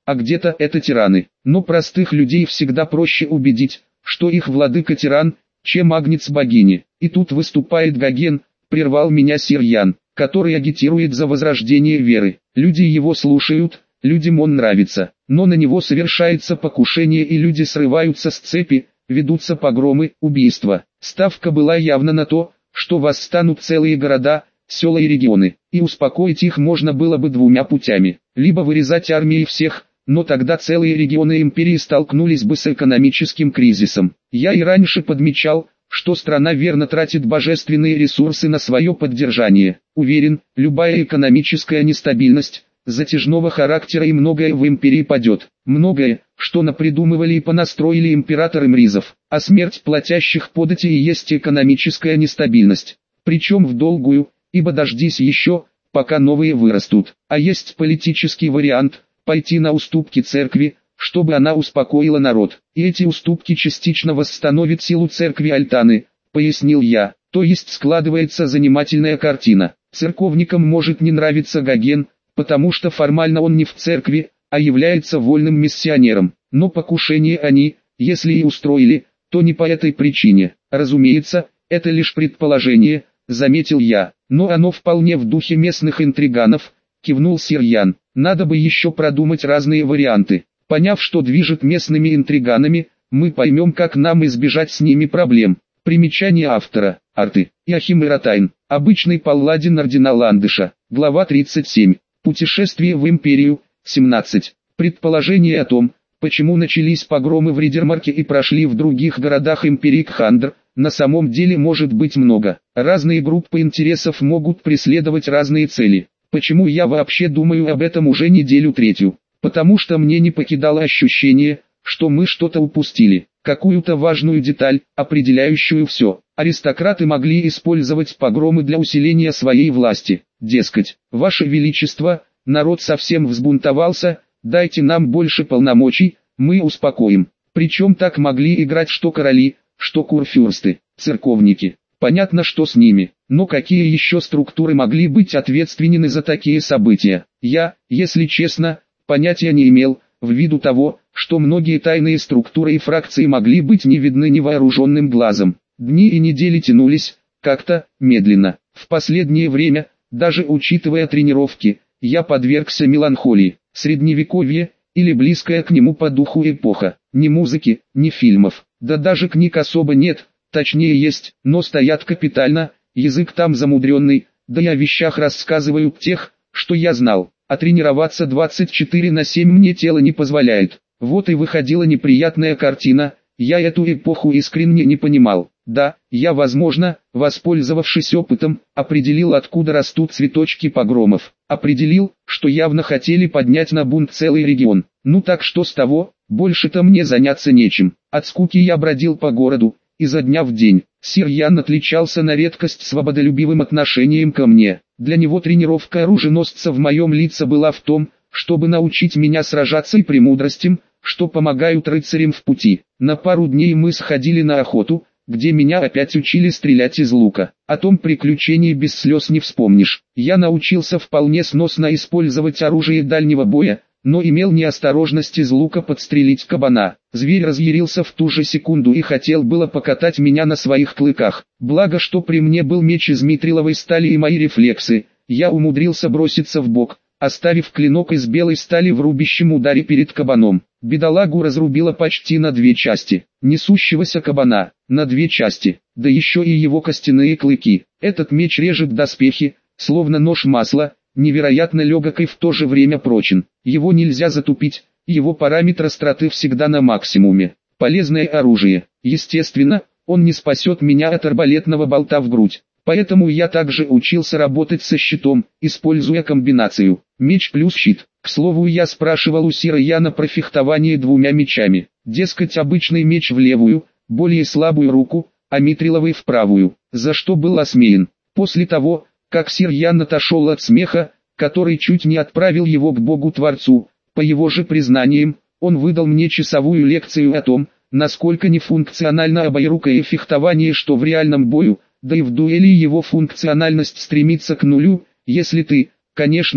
а где-то это тираны. Но простых людей всегда проще убедить, что их владыка тиран, чем агнец богини. И тут выступает Гоген, прервал меня сир Ян, который агитирует за возрождение веры. Люди его слушают, людям он нравится, но на него совершается покушение и люди срываются с цепи, ведутся погромы, убийства. Ставка была явно на то, что восстанут целые города, села и регионы, и успокоить их можно было бы двумя путями. Либо вырезать армии всех, но тогда целые регионы империи столкнулись бы с экономическим кризисом. Я и раньше подмечал, что страна верно тратит божественные ресурсы на свое поддержание. Уверен, любая экономическая нестабильность, затяжного характера и многое в империи падет. Многое, что напридумывали и понастроили императоры Мризов. А смерть платящих подати и есть экономическая нестабильность. Причем в долгую, ибо дождись еще, пока новые вырастут. А есть политический вариант – пойти на уступки церкви, чтобы она успокоила народ. И эти уступки частично восстановят силу церкви Альтаны, пояснил я. То есть складывается занимательная картина. Церковникам может не нравиться Гоген, потому что формально он не в церкви, а является вольным миссионером. Но покушение они, если и устроили, то не по этой причине. Разумеется, это лишь предположение, заметил я, но оно вполне в духе местных интриганов, кивнул сир Ян. Надо бы еще продумать разные варианты. Поняв, что движет местными интриганами, мы поймем, как нам избежать с ними проблем. Примечание автора. Арты. Иохим Иратайн. Обычный палладин ордена Ландыша. Глава тридцать семь. Путешествие в империю. семнадцать. Предположение о том, почему начались погромы в Ридермарке и прошли в других городах империи Кхандр, на самом деле может быть много. Разные группы интересов могут преследовать разные цели. Почему я вообще думаю об этом уже неделю третью? Потому что мне не покидало ощущение, что мы что-то упустили, какую-то важную деталь, определяющую все. Аристократы могли использовать погромы для усиления своей власти. Дескать, Ваше Величество, народ совсем взбунтовался, дайте нам больше полномочий, мы успокоим. Причем так могли играть что короли, что курфюрсты, церковники. Понятно, что с ними, но какие еще структуры могли быть ответственны за такие события? Я, если честно, понятия не имел, ввиду того, что многие тайные структуры и фракции могли быть не видны невооруженным глазом. Дни и недели тянулись, как-то, медленно. В последнее время, даже учитывая тренировки, я подвергся меланхолии. Средневековье, или близкая к нему по духу эпоха. Ни музыки, ни фильмов, да даже книг особо нет, точнее есть, но стоят капитально, язык там замудренный, да и о вещах рассказывают тех, что я знал. А тренироваться двадцать четыре на семь мне тело не позволяет. Вот и выходила неприятная картина, я эту эпоху искренне не понимал. Да, я, возможно, воспользовавшись опытом, определил, откуда растут цветочки погромов. Определил, что явно хотели поднять на бунт целый регион. Ну так что с того, больше-то мне заняться нечем. От скуки я бродил по городу, изо дня в день. Сир Ян отличался на редкость свободолюбивым отношением ко мне. Для него тренировка оруженосца в моем лице была в том, чтобы научить меня сражаться и премудростям, что помогают рыцарям в пути. На пару дней мы сходили на охоту, где меня опять учили стрелять из лука. О том приключении без слез не вспомнишь. Я научился вполне сносно использовать оружие дальнего боя, но имел неосторожность из лука подстрелить кабана. Зверь разъярился в ту же секунду и хотел было покатать меня на своих клыках. Благо, что при мне был меч из митриловой стали и мои рефлексы, я умудрился броситься в бок, оставив клинок из белой стали в рубящем ударе перед кабаном. Бедолагу разрубило почти на две части, несущегося кабана, на две части, да еще и его костяные клыки. Этот меч режет доспехи, словно нож масла, невероятно легок и в то же время прочен. Его нельзя затупить, его параметр остроты всегда на максимуме. Полезное оружие. Естественно, он не спасет меня от арбалетного болта в грудь. Поэтому я также учился работать со щитом, используя комбинацию меч плюс щит. К слову, я спрашивал у сира Яна про фехтование двумя мечами. Дескать, обычный меч в левую, более слабую руку, а митриловый в правую, за что был осмеян. После того, как сир Ян отошел от смеха, который чуть не отправил его к Богу-творцу, по его же признаниям, он выдал мне часовую лекцию о том, насколько нефункционально обоирукое фехтование, что в реальном бою, да и в дуэли его функциональность стремится к нулю, если ты, конечно,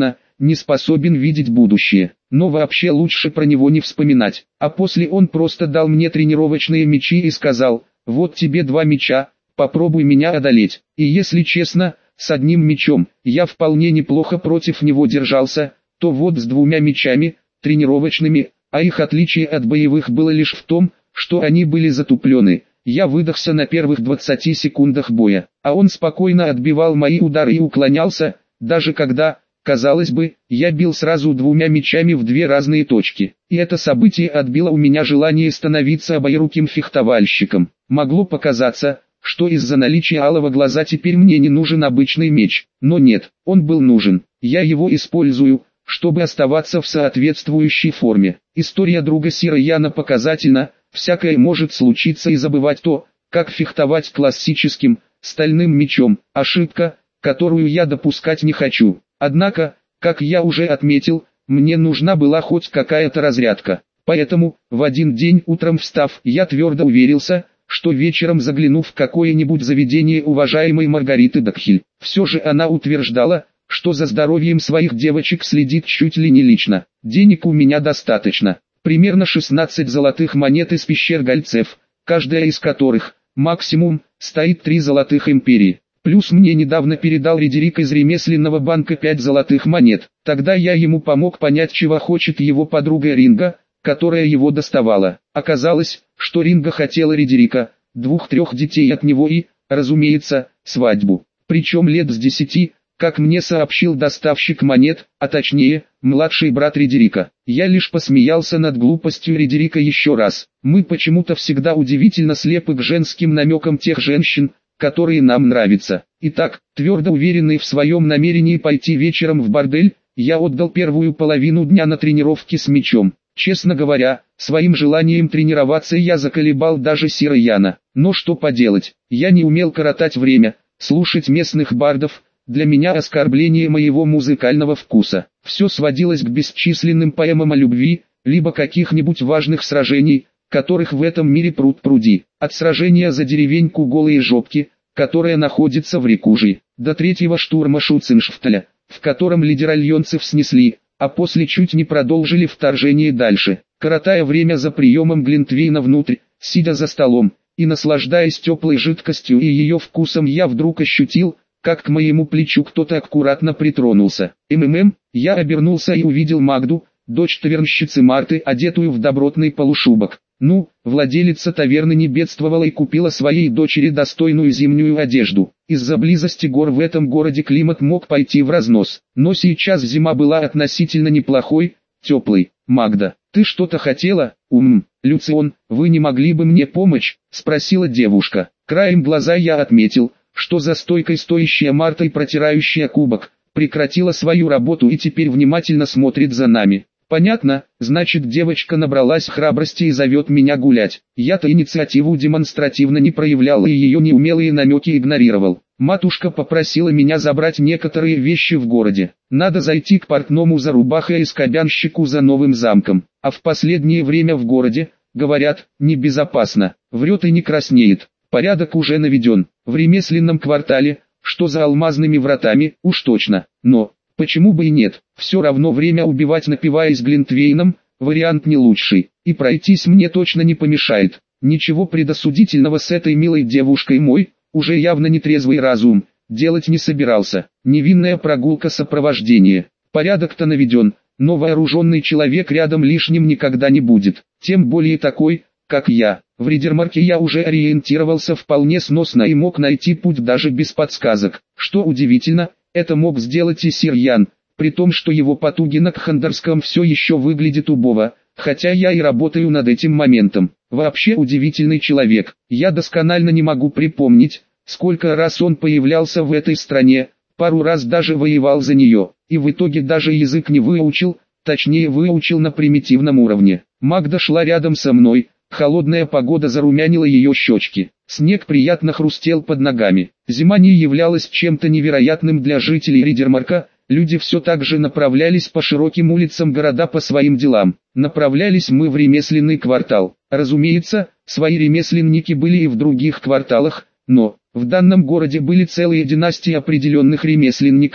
не способен видеть будущее. Но вообще лучше про него не вспоминать. А после он просто дал мне тренировочные мячи и сказал: вот тебе два мяча, попробуй меня одолеть. И если честно, с одним мячом я вполне неплохо против него держался, то вот с двумя мячами, тренировочными, а их отличие от боевых было лишь в том, что они были затуплены. Я выдохся на первых двадцати секундах боя, а он спокойно отбивал мои удары и уклонялся, даже когда, казалось бы, я бил сразу двумя мячами в две разные точки. И это событие отбило у меня желание становиться обоеруким фехтовальщиком. Могло показаться, что из-за наличия алого глаза теперь мне не нужен обычный меч. Но нет, он был нужен. Я его использую, чтобы оставаться в соответствующей форме. История друга Сира Яна показательна. Всякое может случиться, и забывать то, как фехтовать классическим, стальным мечом. Ошибка, которую я допускать не хочу. Однако, как я уже отметил, мне нужна была хоть какая-то разрядка. Поэтому, в один день утром встав, я твердо уверился, что вечером загляну в какое-нибудь заведение уважаемой Маргариты Дакхиль. Все же она утверждала, что за здоровьем своих девочек следит чуть ли не лично. Денег у меня достаточно. Примерно шестнадцать золотых монет из пещер гольцев, каждая из которых, максимум, стоит три золотых империи. Плюс мне недавно передал Ридерик из ремесленного банка пять золотых монет. Тогда я ему помог понять, чего хочет его подруга Ринга, которая его доставала. Оказалось, что Ринга хотела Ридерика, двух-трех детей от него и, разумеется, свадьбу. Причем лет с десяти, как мне сообщил доставщик монет, а точнее, младший брат Ридерика. Я лишь посмеялся над глупостью Ридерика еще раз. Мы почему-то всегда удивительно слепы к женским намекам тех женщин, которые нам нравятся. Итак, твердо уверенный в своем намерении пойти вечером в бордель, я отдал первую половину дня на тренировки с мечом. Честно говоря, своим желанием тренироваться я заколебал даже Сира Яна. Но что поделать, я не умел коротать время, слушать местных бардов. Для меня оскорбление моего музыкального вкуса. Все сводилось к бесчисленным поэмам о любви, либо каких-нибудь важных сражений, которых в этом мире пруд-пруди. От сражения за деревеньку Голые Жопки, которая находится в Рекужи, до третьего штурма Шуценшфталя, в котором лидеральонцев снесли, а после чуть не продолжили вторжение дальше. Коротая время за приемом глинтвейна внутрь, сидя за столом, и наслаждаясь теплой жидкостью и ее вкусом, я вдруг ощутил, как к моему плечу кто-то аккуратно притронулся. МММ, я обернулся и увидел Магду, дочь тавернщицы Марты, одетую в добротный полушубок. Ну, владелица таверны не бедствовала и купила своей дочери достойную зимнюю одежду. Из-за близости гор в этом городе климат мог пойти в разнос. Но сейчас зима была относительно неплохой, теплой. «Магда, ты что-то хотела?» «Ум, Люцион, вы не могли бы мне помочь?» – спросила девушка. Краем глаза я отметил, что за стойкой стоящая Марта и протирающая кубок, прекратила свою работу и теперь внимательно смотрит за нами. Понятно, значит, девочка набралась храбрости и зовет меня гулять. Я-то инициативу демонстративно не проявлял и ее неумелые намеки игнорировал. Матушка попросила меня забрать некоторые вещи в городе. Надо зайти к портному за рубахой и скобянщику за новым замком. А в последнее время в городе, говорят, небезопасно. Врет и не краснеет. Порядок уже наведен. В ремесленном квартале, что за алмазными вратами, уж точно. Но, почему бы и нет, все равно время убивать, напиваясь глинтвейном, вариант не лучший. И пройтись мне точно не помешает. Ничего предосудительного с этой милой девушкой мой, уже явно нетрезвый разум, делать не собирался. Невинная прогулка сопровождения. Порядок-то наведен, но вооруженный человек рядом лишним никогда не будет. Тем более такой, как я. В Ридермарке я уже ориентировался вполне сносно и мог найти путь даже без подсказок. Что удивительно, это мог сделать и Сир Ян, при том, что его потуги на Кхандарском все еще выглядят убого, хотя я и работаю над этим моментом. Вообще удивительный человек. Я досконально не могу припомнить, сколько раз он появлялся в этой стране, пару раз даже воевал за нее, и в итоге даже язык не выучил, точнее выучил на примитивном уровне. Магда шла рядом со мной. Холодная погода зарумянила ее щечки. Снег приятно хрустел под ногами. Зима не являлась чем-то невероятным для жителей Ридермарка. Люди все так же направлялись по широким улицам города по своим делам. Направлялись мы в ремесленный квартал. Разумеется, свои ремесленники были и в других кварталах, но в данном городе были целые династии определенных ремесленников,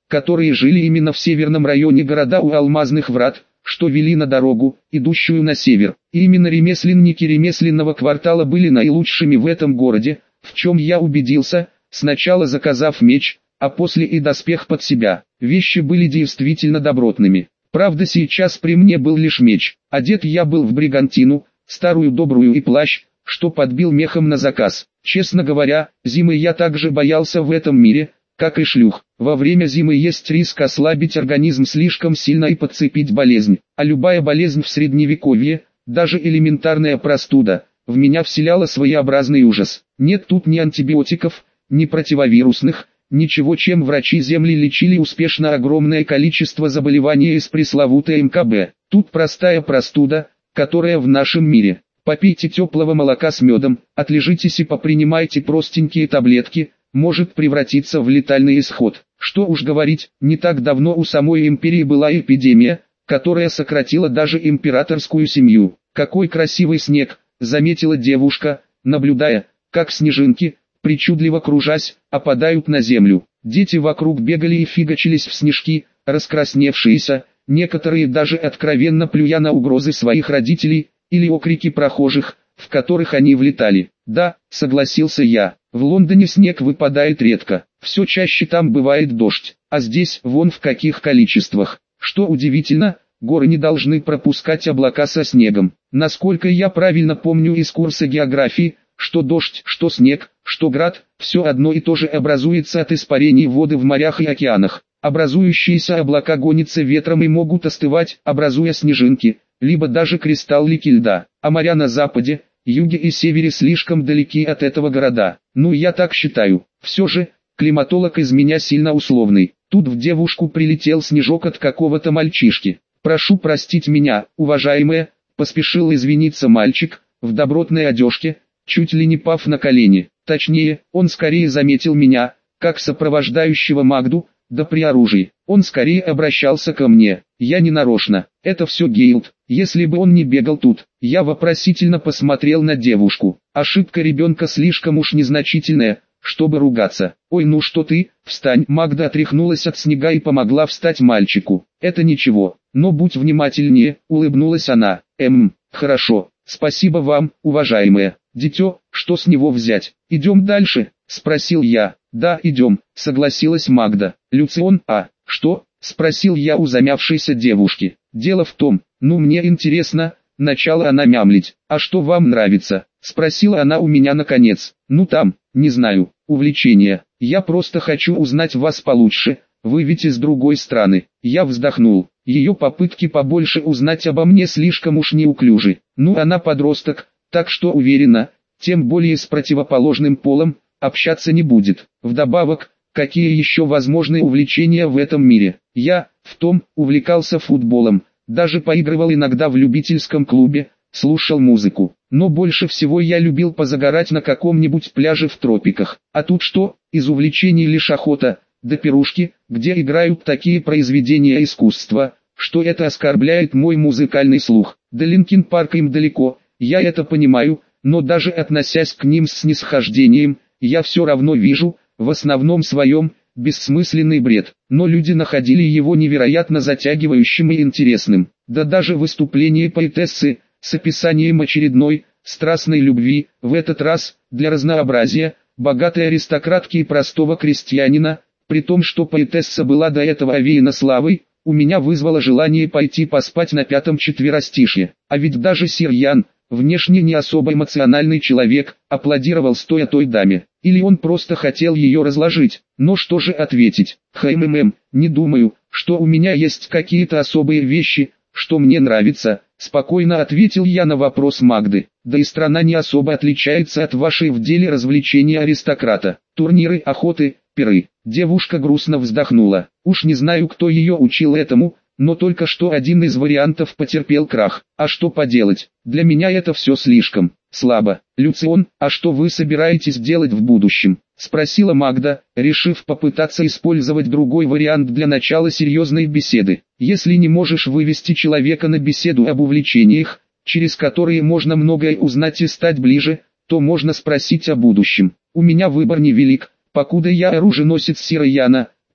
которые жили именно в северном районе города у Алмазных врат, что вели на дорогу, идущую на север. И именно ремесленники ремесленного квартала были наилучшими в этом городе, в чем я убедился, сначала заказав меч, а после и доспех под себя. Вещи были действительно добротными. Правда, сейчас при мне был лишь меч. Одет я был в бригантину, старую добрую и плащ, что подбил мехом на заказ. Честно говоря, зимы я также боялся в этом мире, как и шлюх. Во время зимы есть риск ослабить организм слишком сильно и подцепить болезнь. А любая болезнь в средневековье, даже элементарная простуда, в меня вселяла своеобразный ужас. Нет тут ни антибиотиков, ни противовирусных, ничего, чем врачи Земли лечили успешно огромное количество заболеваний из пресловутой эм ка бэ. Тут простая простуда, которая в нашем мире. Попейте теплого молока с медом, отлежитесь и попринимайте простенькие таблетки, может превратиться в летальный исход. Что уж говорить, не так давно у самой империи была эпидемия, которая сократила даже императорскую семью. «Какой красивый снег», — заметила девушка, наблюдая, как снежинки, причудливо кружась, опадают на землю. Дети вокруг бегали и фигачились в снежки, раскрасневшиеся, некоторые даже откровенно плюя на угрозы своих родителей, или окрики прохожих, в которых они влетали. «Да», — согласился я, — «в Лондоне снег выпадает редко, все чаще там бывает дождь, а здесь вон в каких количествах. Что удивительно, горы не должны пропускать облака со снегом. Насколько я правильно помню из курса географии, что дождь, что снег, что град, все одно и то же образуется от испарений воды в морях и океанах. Образующиеся облака гонятся ветром и могут остывать, образуя снежинки, либо даже кристаллики льда, а моря на западе, юге и севере слишком далеки от этого города. Ну, я так считаю. Все же, климатолог из меня сильно условный. Тут в девушку прилетел снежок от какого-то мальчишки. «Прошу простить меня, уважаемая», — поспешил извиниться мальчик, в добротной одежке, чуть ли не пав на колени. Точнее, он скорее заметил меня, как сопровождающего Магду, да при оружии. Он скорее обращался ко мне. Я не нарочно. Это все Гейлд. Если бы он не бегал тут. Я вопросительно посмотрел на девушку. Ошибка ребенка слишком уж незначительная, чтобы ругаться. «Ой, ну что ты, встань!» Магда отряхнулась от снега и помогла встать мальчику. «Это ничего, но будь внимательнее», — улыбнулась она. «Эм, хорошо, спасибо вам, уважаемая. Дитё, что с него взять? Идем дальше?» — спросил я. «Да, идем», — согласилась Магда. «Люцион, а, что?» — спросил я у замявшейся девушки. «Дело в том, ну мне интересно», — начала она мямлить. «А что вам нравится?» — спросила она у меня наконец. «Ну там, не знаю, увлечение. Я просто хочу узнать вас получше, вы ведь из другой страны». Я вздохнул. Ее попытки побольше узнать обо мне слишком уж неуклюжи. Ну, она подросток, так что уверена, тем более с противоположным полом, общаться не будет. Вдобавок, какие еще возможны увлечения в этом мире? Я, в том, увлекался футболом, даже поигрывал иногда в любительском клубе, слушал музыку. Но больше всего я любил позагорать на каком-нибудь пляже в тропиках. А тут что? Из увлечений лишь охота, да пирушки, где играют такие произведения искусства, что это оскорбляет мой музыкальный слух. До Линкин Парка им далеко, я это понимаю, но даже относясь к ним с снисхождением, я все равно вижу, в основном своем, бессмысленный бред. Но люди находили его невероятно затягивающим и интересным. Да даже выступление поэтессы, с описанием очередной, страстной любви, в этот раз, для разнообразия, богатой аристократки и простого крестьянина, при том, что поэтесса была до этого овеяна славой, у меня вызвало желание пойти поспать на пятом четверостишье. А ведь даже сир Ян, внешне не особо эмоциональный человек, аплодировал стоя той даме. Или он просто хотел ее разложить. Но что же ответить? Хммм, не думаю, что у меня есть какие-то особые вещи, что мне нравится, спокойно ответил я на вопрос Магды. Да и страна не особо отличается от вашей в деле развлечения аристократа. Турниры, охоты, пиры. Девушка грустно вздохнула. Уж не знаю, кто ее учил этому, но только что один из вариантов потерпел крах. А что поделать, для меня это все слишком слабо. Люцион, а что вы собираетесь делать в будущем? Спросила Магда, решив попытаться использовать другой вариант для начала серьезной беседы. Если не можешь вывести человека на беседу об увлечениях, через которые можно многое узнать и стать ближе, то можно спросить о будущем. У меня выбор невелик, покуда я оруженосец сира Яна,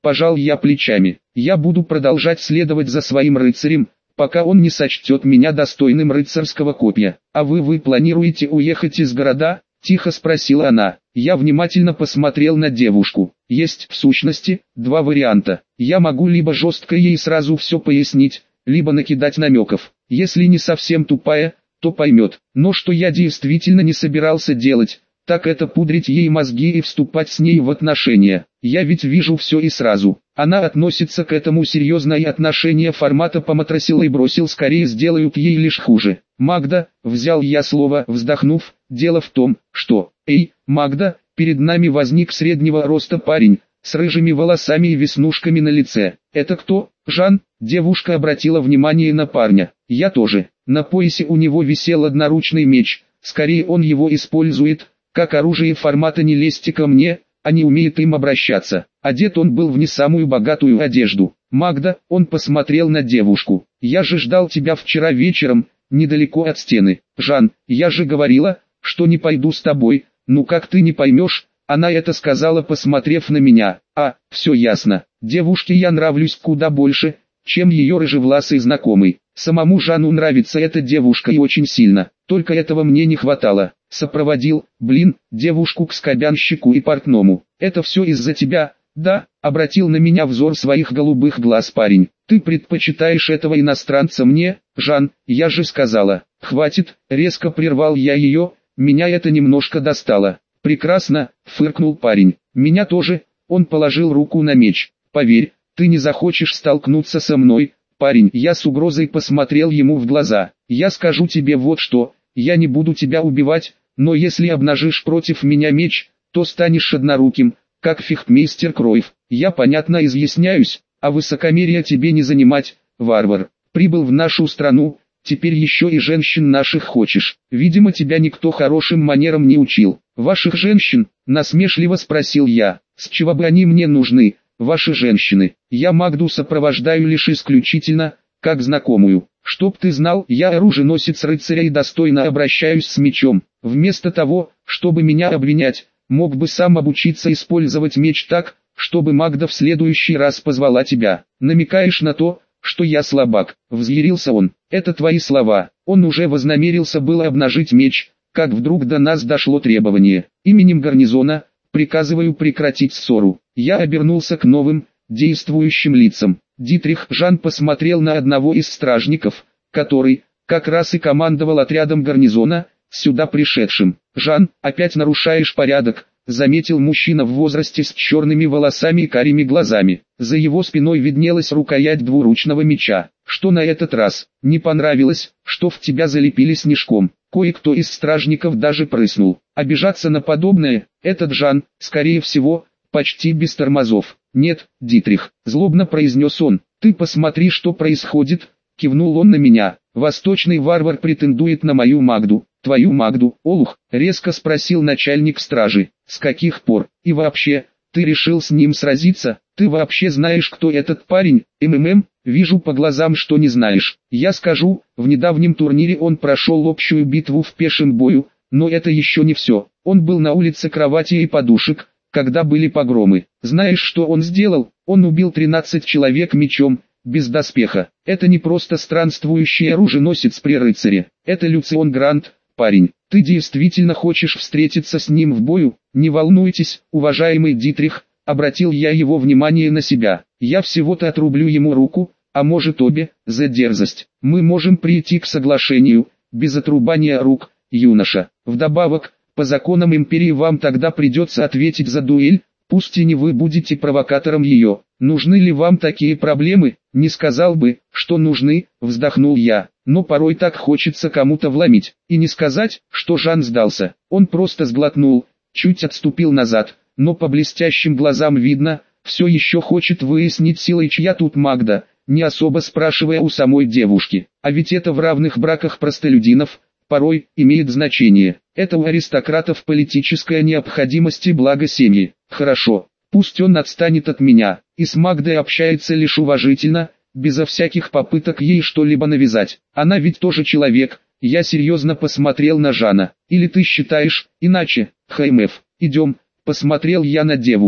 Пожал я плечами. Я буду продолжать следовать за своим рыцарем, пока он не сочтет меня достойным рыцарского копья. А вы вы планируете уехать из города? Тихо спросила она. Я внимательно посмотрел на девушку. Есть, в сущности, два варианта. Я могу либо жестко ей сразу все пояснить, либо накидать намеков. Если не совсем тупая, то поймет. Но что я действительно не собирался делать, так это пудрить ей мозги и вступать с ней в отношения. Я ведь вижу все и сразу. Она относится к этому серьезно, и отношения формата поматросила и бросил скорее сделают ей лишь хуже. Магда, взял я слово, вздохнув, дело в том, что, эй, Магда, перед нами возник среднего роста парень, с рыжими волосами и веснушками на лице. Это кто? Жан? Девушка обратила внимание на парня. Я тоже. На поясе у него висел одноручный меч, скорее он его использует, как оружие формата «не лезьте ко мне», а не умеет им обращаться. Одет он был в не самую богатую одежду. Магда, он посмотрел на девушку. Я же ждал тебя вчера вечером, недалеко от стены. Жан, я же говорила, что не пойду с тобой, ну как ты не поймешь? Она это сказала, посмотрев на меня. А, все ясно. Девушке я нравлюсь куда больше, чем ее рыжевласый знакомый. Самому Жану нравится эта девушка и очень сильно. Только этого мне не хватало. Сопроводил, блин, девушку к скобянщику и портному. Это все из-за тебя, да? Обратил на меня взор своих голубых глаз парень. Ты предпочитаешь этого иностранца мне, Жан? Я же сказала. Хватит, резко прервал я ее, меня это немножко достало. Прекрасно, фыркнул парень. Меня тоже. Он положил руку на меч. Поверь, ты не захочешь столкнуться со мной, парень. Я с угрозой посмотрел ему в глаза. Я скажу тебе вот что, я не буду тебя убивать, но если обнажишь против меня меч, то станешь одноруким, как фехтмейстер Кройф. Я понятно изъясняюсь, а высокомерие тебе не занимать, варвар. Прибыл в нашу страну, теперь еще и женщин наших хочешь. Видимо, тебя никто хорошим манерам не учил. Ваших женщин? Насмешливо спросил я. С чего бы они мне нужны, ваши женщины? Я Магду сопровождаю лишь исключительно, как знакомую. Чтоб ты знал, я оруженосец рыцаря и достойно обращаюсь с мечом. Вместо того, чтобы меня обвинять, мог бы сам обучиться использовать меч так, чтобы Магда в следующий раз позвала тебя. Намекаешь на то, что я слабак? Взъярился он. Это твои слова. Он уже вознамерился было обнажить меч, как вдруг до нас дошло требование. Именем гарнизона, приказываю прекратить ссору. Я обернулся к новым, действующим лицам. Дитрих Жан посмотрел на одного из стражников, который, как раз и командовал отрядом гарнизона, сюда пришедшим. Жан, опять нарушаешь порядок, заметил мужчина в возрасте с черными волосами и карими глазами. За его спиной виднелась рукоять двуручного меча. Что на этот раз? Не понравилось, что в тебя залепили снежком. Кое-кто из стражников даже прыснул. Обижаться на подобное, этот Жан, скорее всего, почти без тормозов. Нет, Дитрих, злобно произнес он, ты посмотри, что происходит, кивнул он на меня. Восточный варвар претендует на мою Магду. Твою Магду, олух, резко спросил начальник стражи. С каких пор? И вообще, ты решил с ним сразиться? Ты вообще знаешь, кто этот парень? МММ, вижу по глазам, что не знаешь. Я скажу, в недавнем турнире он прошел общую битву в пешем бою, но это еще не все. Он был на улице кровати и подушек, когда были погромы. Знаешь, что он сделал? Он убил тринадцать человек мечом, без доспеха. Это не просто странствующий оруженосец при рыцаре. Это Люцион Грант, парень. Ты действительно хочешь встретиться с ним в бою? Не волнуйтесь, уважаемый Дитрих, обратил я его внимание на себя. Я всего-то отрублю ему руку, а может обе, за дерзость. Мы можем прийти к соглашению, без отрубания рук, юноша. Вдобавок, по законам империи вам тогда придется ответить за дуэль, пусть и не вы будете провокатором ее. Нужны ли вам такие проблемы? Не сказал бы, что нужны, вздохнул я, но порой так хочется кому-то вломить. И не сказать, что Жан сдался. Он просто сглотнул, чуть отступил назад, но по блестящим глазам видно, все еще хочет выяснить силой, чья тут Магда, не особо спрашивая у самой девушки. А ведь это в равных браках простолюдинов порой имеет значение. Это у аристократов политическая необходимость и благо семьи. Хорошо, пусть он отстанет от меня, и с Магдой общается лишь уважительно, безо всяких попыток ей что-либо навязать. Она ведь тоже человек. Я серьезно посмотрел на Жана. Или ты считаешь иначе? ХМФ, идем. Посмотрел я на девушку.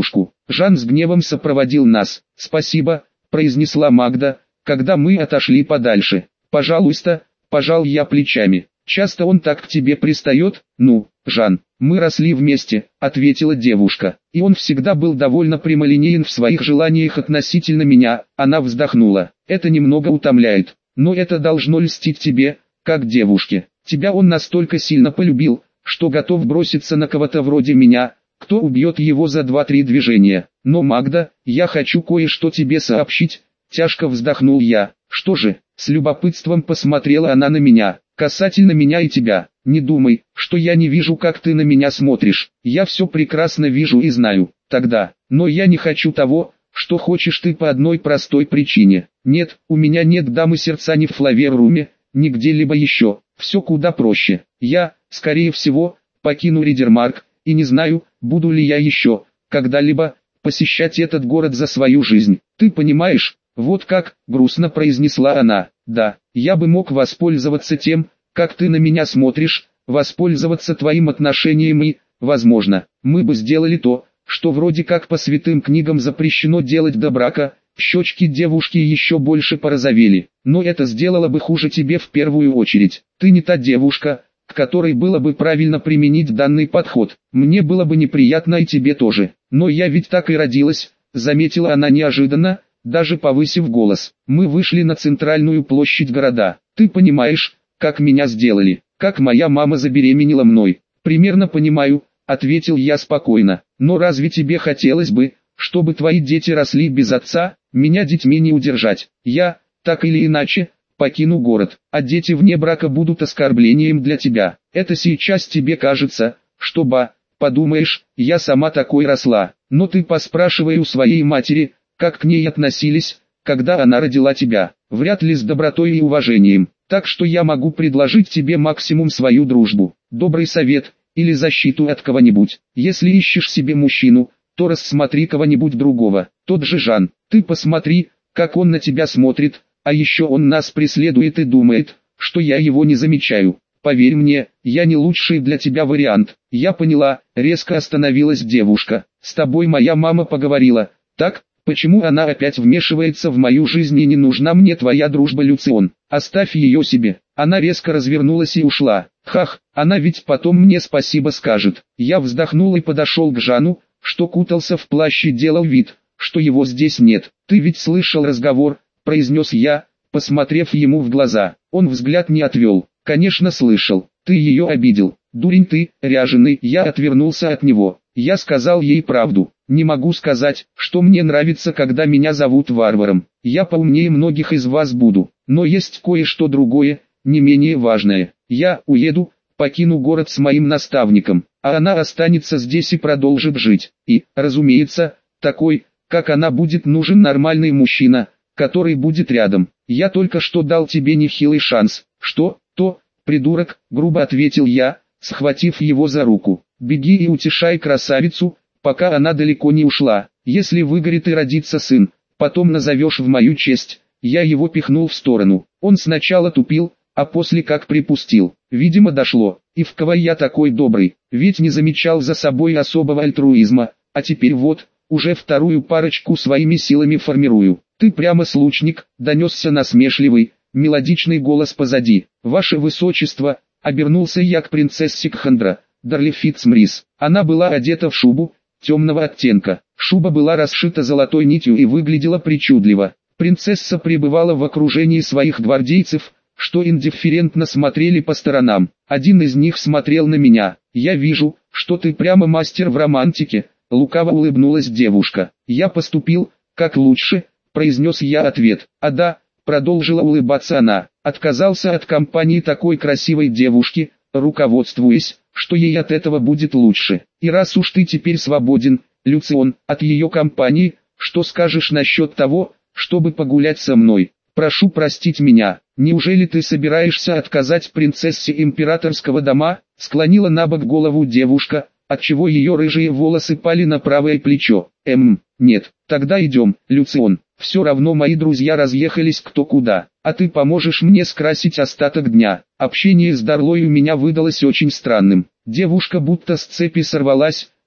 Жан с гневом сопроводил нас. «Спасибо», — произнесла Магда, когда мы отошли подальше. «Пожалуйста», — пожал я плечами. «Часто он так к тебе пристает?» «Ну, Жан, мы росли вместе», — ответила девушка. «И он всегда был довольно прямолинеен в своих желаниях относительно меня». Она вздохнула. «Это немного утомляет, но это должно льстить тебе, как девушке. Тебя он настолько сильно полюбил, что готов броситься на кого-то вроде меня, кто убьет его за два-три движения. Но, Магда, я хочу кое-что тебе сообщить», — тяжко вздохнул я. «Что же?» — с любопытством посмотрела она на меня. «Касательно меня и тебя, не думай, что я не вижу, как ты на меня смотришь. Я все прекрасно вижу и знаю. Тогда, но я не хочу того, что хочешь ты по одной простой причине. Нет, у меня нет дамы сердца ни в Флаверруме, ни где-либо еще. Все куда проще. Я, скорее всего, покину Ридермарк, и не знаю, буду ли я еще, когда-либо, посещать этот город за свою жизнь. Ты понимаешь?» «Вот как», — грустно произнесла она. «Да, я бы мог воспользоваться тем, как ты на меня смотришь, воспользоваться твоим отношением и, возможно, мы бы сделали то, что вроде как по святым книгам запрещено делать до брака». Щечки девушки еще больше порозовели. «Но это сделало бы хуже тебе в первую очередь. Ты не та девушка, к которой было бы правильно применить данный подход. Мне было бы неприятно и тебе тоже. Но я ведь так и родилась», — заметила она неожиданно, даже повысив голос. «Мы вышли на центральную площадь города. Ты понимаешь, как меня сделали, как моя мама забеременела мной?» «Примерно понимаю», — ответил я спокойно. «Но разве тебе хотелось бы, чтобы твои дети росли без отца? Меня детьми не удержать. Я, так или иначе, покину город, а дети вне брака будут оскорблением для тебя. Это сейчас тебе кажется, что ба, подумаешь, я сама такой росла. Но ты поспрашивай у своей матери, как к ней относились, когда она родила тебя. Вряд ли с добротой и уважением. Так что я могу предложить тебе максимум свою дружбу, добрый совет, или защиту от кого-нибудь. Если ищешь себе мужчину, то рассмотри кого-нибудь другого. Тот же Жан, ты посмотри, как он на тебя смотрит, а еще он нас преследует и думает, что я его не замечаю. Поверь мне, я не лучший для тебя вариант». «Я поняла», — резко остановилась девушка. «С тобой моя мама поговорила, так? Почему она опять вмешивается в мою жизнь и не нужна мне твоя дружба, Люцион? Оставь ее себе». Она резко развернулась и ушла. «Хах, она ведь потом мне спасибо скажет». Я вздохнул и подошел к Жану, что кутался в плащ и делал вид, что его здесь нет. «Ты ведь слышал разговор», — произнес я, посмотрев ему в глаза. Он взгляд не отвел. «Конечно слышал. Ты ее обидел. Дурень ты, ряженый». Я отвернулся от него. Я сказал ей правду. Не могу сказать, что мне нравится, когда меня зовут варваром. Я поумнее многих из вас буду. Но есть кое-что другое, не менее важное. Я уеду, покину город с моим наставником, а она останется здесь и продолжит жить. И, разумеется, такой, как она, будет нужен нормальный мужчина, который будет рядом. Я только что дал тебе нехилый шанс». «Что, то, придурок?» — грубо ответил я, схватив его за руку. «Беги и утешай красавицу, пока она далеко не ушла. Если выгорит и родится сын, потом назовешь в мою честь». Я его пихнул в сторону. Он сначала тупил, а после как припустил. Видимо, дошло. И в кого я такой добрый, ведь не замечал за собой особого альтруизма, а теперь вот, уже вторую парочку своими силами формирую. «Ты прямо случник», — донесся насмешливый, мелодичный голос позади. «Ваше высочество», — обернулся я к принцессе Кхандра, Дарли Фитцмрис. Она была одета в шубу, темного оттенка. Шуба была расшита золотой нитью и выглядела причудливо. Принцесса пребывала в окружении своих гвардейцев, что индифферентно смотрели по сторонам. Один из них смотрел на меня. «Я вижу, что ты прямо мастер в романтике», — лукаво улыбнулась девушка. «Я поступил, как лучше», — произнес я ответ. «А да», — продолжила улыбаться она, — «отказался от компании такой красивой девушки, руководствуясь, что ей от этого будет лучше. И раз уж ты теперь свободен, Люцион, от ее компании, что скажешь насчет того, чтобы погулять со мной? Прошу простить меня, неужели ты собираешься отказать принцессе императорского дома?» — склонила набок голову девушка, отчего ее рыжие волосы пали на правое плечо. «Эм, нет, тогда идем, Люцион, все равно мои друзья разъехались кто куда, а ты поможешь мне скрасить остаток дня». Общение с Дарлой у меня выдалось очень странным. Девушка будто с цепи сорвалась,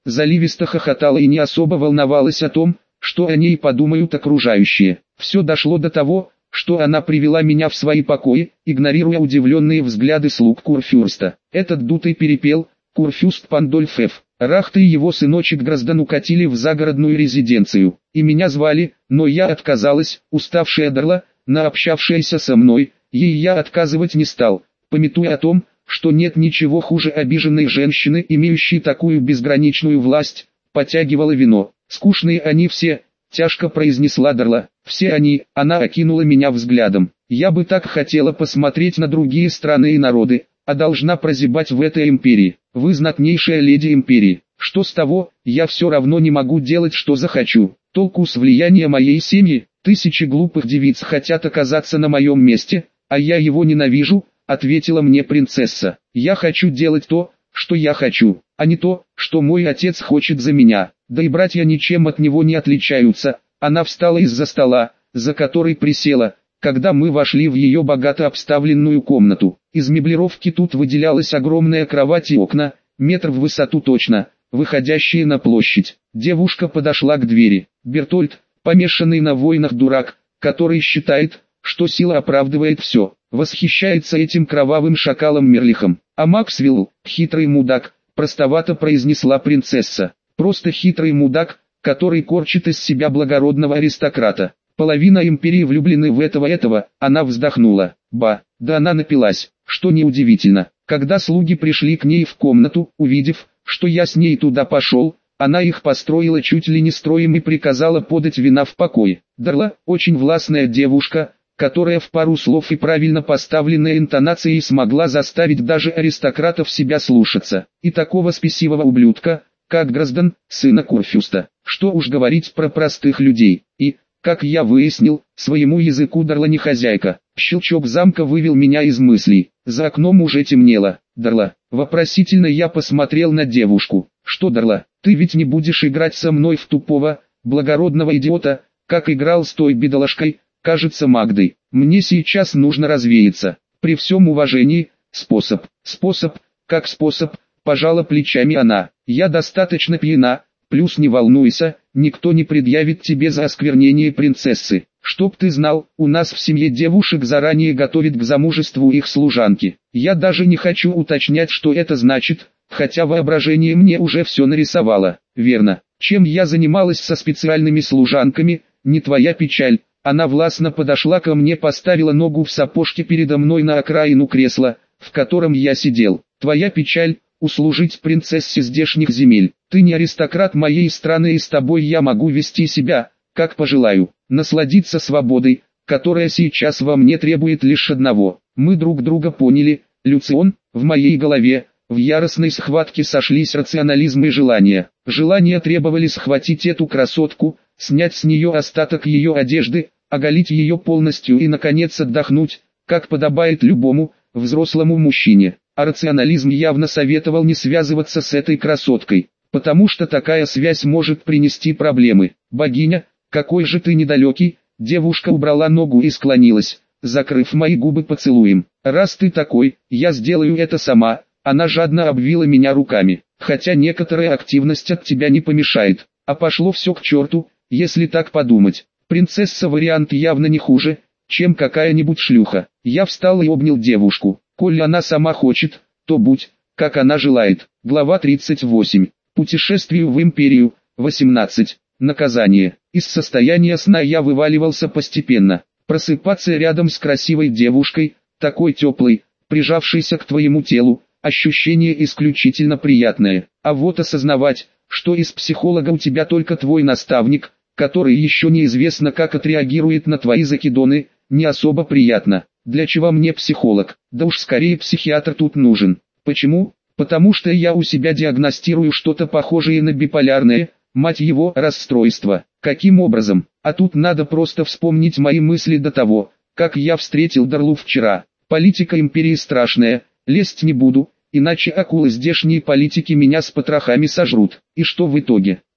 заливисто хохотала и не особо волновалась о том, что о ней подумают окружающие. Все дошло до того, что она привела меня в свои покои, игнорируя удивленные взгляды слуг Курфюрста. Этот дутый перепел, Курфюрст Пандольф Ф. Рахта и его сыночек Граздан укатили в загородную резиденцию, и меня звали, но я отказалась, уставшая Дарла, наобщавшаяся со мной, ей я отказывать не стал, памятуя о том, что нет ничего хуже обиженной женщины, имеющей такую безграничную власть, потягивала вино. Скучные они все, тяжко произнесла Дарла, все они, она окинула меня взглядом. Я бы так хотела посмотреть на другие страны и народы, а должна прозябать в этой империи. Вы знатнейшая леди империи. Что с того, я все равно не могу делать, что захочу. Толку с влияния моей семьи, тысячи глупых девиц хотят оказаться на моем месте, а я его ненавижу, ответила мне принцесса. Я хочу делать то, что я хочу, а не то, что мой отец хочет за меня. Да и братья ничем от него не отличаются. Она встала из-за стола, за который присела, когда мы вошли в ее богато обставленную комнату. Из меблировки тут выделялась огромная кровать и окна, метр в высоту точно, выходящие на площадь. Девушка подошла к двери. Бертольд, помешанный на войнах дурак, который считает, что сила оправдывает все, восхищается этим кровавым шакалом Мерлихом. А Максвелл, хитрый мудак, простовато произнесла принцесса. Просто хитрый мудак, который корчит из себя благородного аристократа. Половина империи влюблены в этого-этого, она вздохнула. Ба, да она напилась, что неудивительно. Когда слуги пришли к ней в комнату, увидев, что я с ней туда пошел, она их построила чуть ли не строем и приказала подать вина в покой. Дарла, очень властная девушка, которая в пару слов и правильно поставленной интонацией смогла заставить даже аристократов себя слушаться. И такого спесивого ублюдка, как Граздан, сына Курфюрста. Что уж говорить про простых людей. И, как я выяснил, своему языку Дарла не хозяйка. Щелчок замка вывел меня из мыслей. За окном уже темнело. Дарла, вопросительно я посмотрел на девушку. Что, Дарла, ты ведь не будешь играть со мной в тупого, благородного идиота, как играл с той бедолашкой, кажется, Магдой. Мне сейчас нужно развеяться. При всем уважении, способ, способ, как способ, пожала плечами она. Я достаточно пьяна, плюс не волнуйся, никто не предъявит тебе за осквернение принцессы. Чтоб ты знал, у нас в семье девушек заранее готовят к замужеству их служанки. Я даже не хочу уточнять, что это значит, хотя воображение мне уже все нарисовало. Верно, чем я занималась со специальными служанками, не твоя печаль. Она властно подошла ко мне, поставила ногу в сапожке передо мной на окраину кресла, в котором я сидел. Твоя печаль — услужить принцессе здешних земель. Ты не аристократ моей страны, и с тобой я могу вести себя, как пожелаю, насладиться свободой, которая сейчас во мне требует лишь одного. Мы друг друга поняли, Люцион. В моей голове, в яростной схватке сошлись рационализм и желание. Желания требовали схватить эту красотку, снять с нее остаток ее одежды, оголить ее полностью и наконец отдохнуть, как подобает любому, взрослому мужчине. А рационализм явно советовал не связываться с этой красоткой, потому что такая связь может принести проблемы. Богиня, какой же ты недалекий, девушка убрала ногу и склонилась, закрыв мои губы поцелуем. Раз ты такой, я сделаю это сама. Она жадно обвила меня руками, хотя некоторая активность от тебя не помешает. А пошло все к черту, если так подумать. Принцесса вариант явно не хуже, чем какая-нибудь шлюха. Я встал и обнял девушку. Коль она сама хочет, то будь, как она желает. Глава тридцать восемь. Путешествию в империю. восемнадцать. Наказание. Из состояния сна я вываливался постепенно. Просыпаться рядом с красивой девушкой, такой теплой, прижавшейся к твоему телу, ощущение исключительно приятное. А вот осознавать, что из психолога у тебя только твой наставник, который еще неизвестно как отреагирует на твои закидоны, не особо приятно. Для чего мне психолог? Да уж скорее психиатр тут нужен. Почему? Потому что я у себя диагностирую что-то похожее на биполярное, мать его, расстройство. Каким образом? А тут надо просто вспомнить мои мысли до того, как я встретил Дарлу вчера. Политика империи страшная, лезть не буду, иначе акулы здешние политики меня с потрохами сожрут. И что в итоге?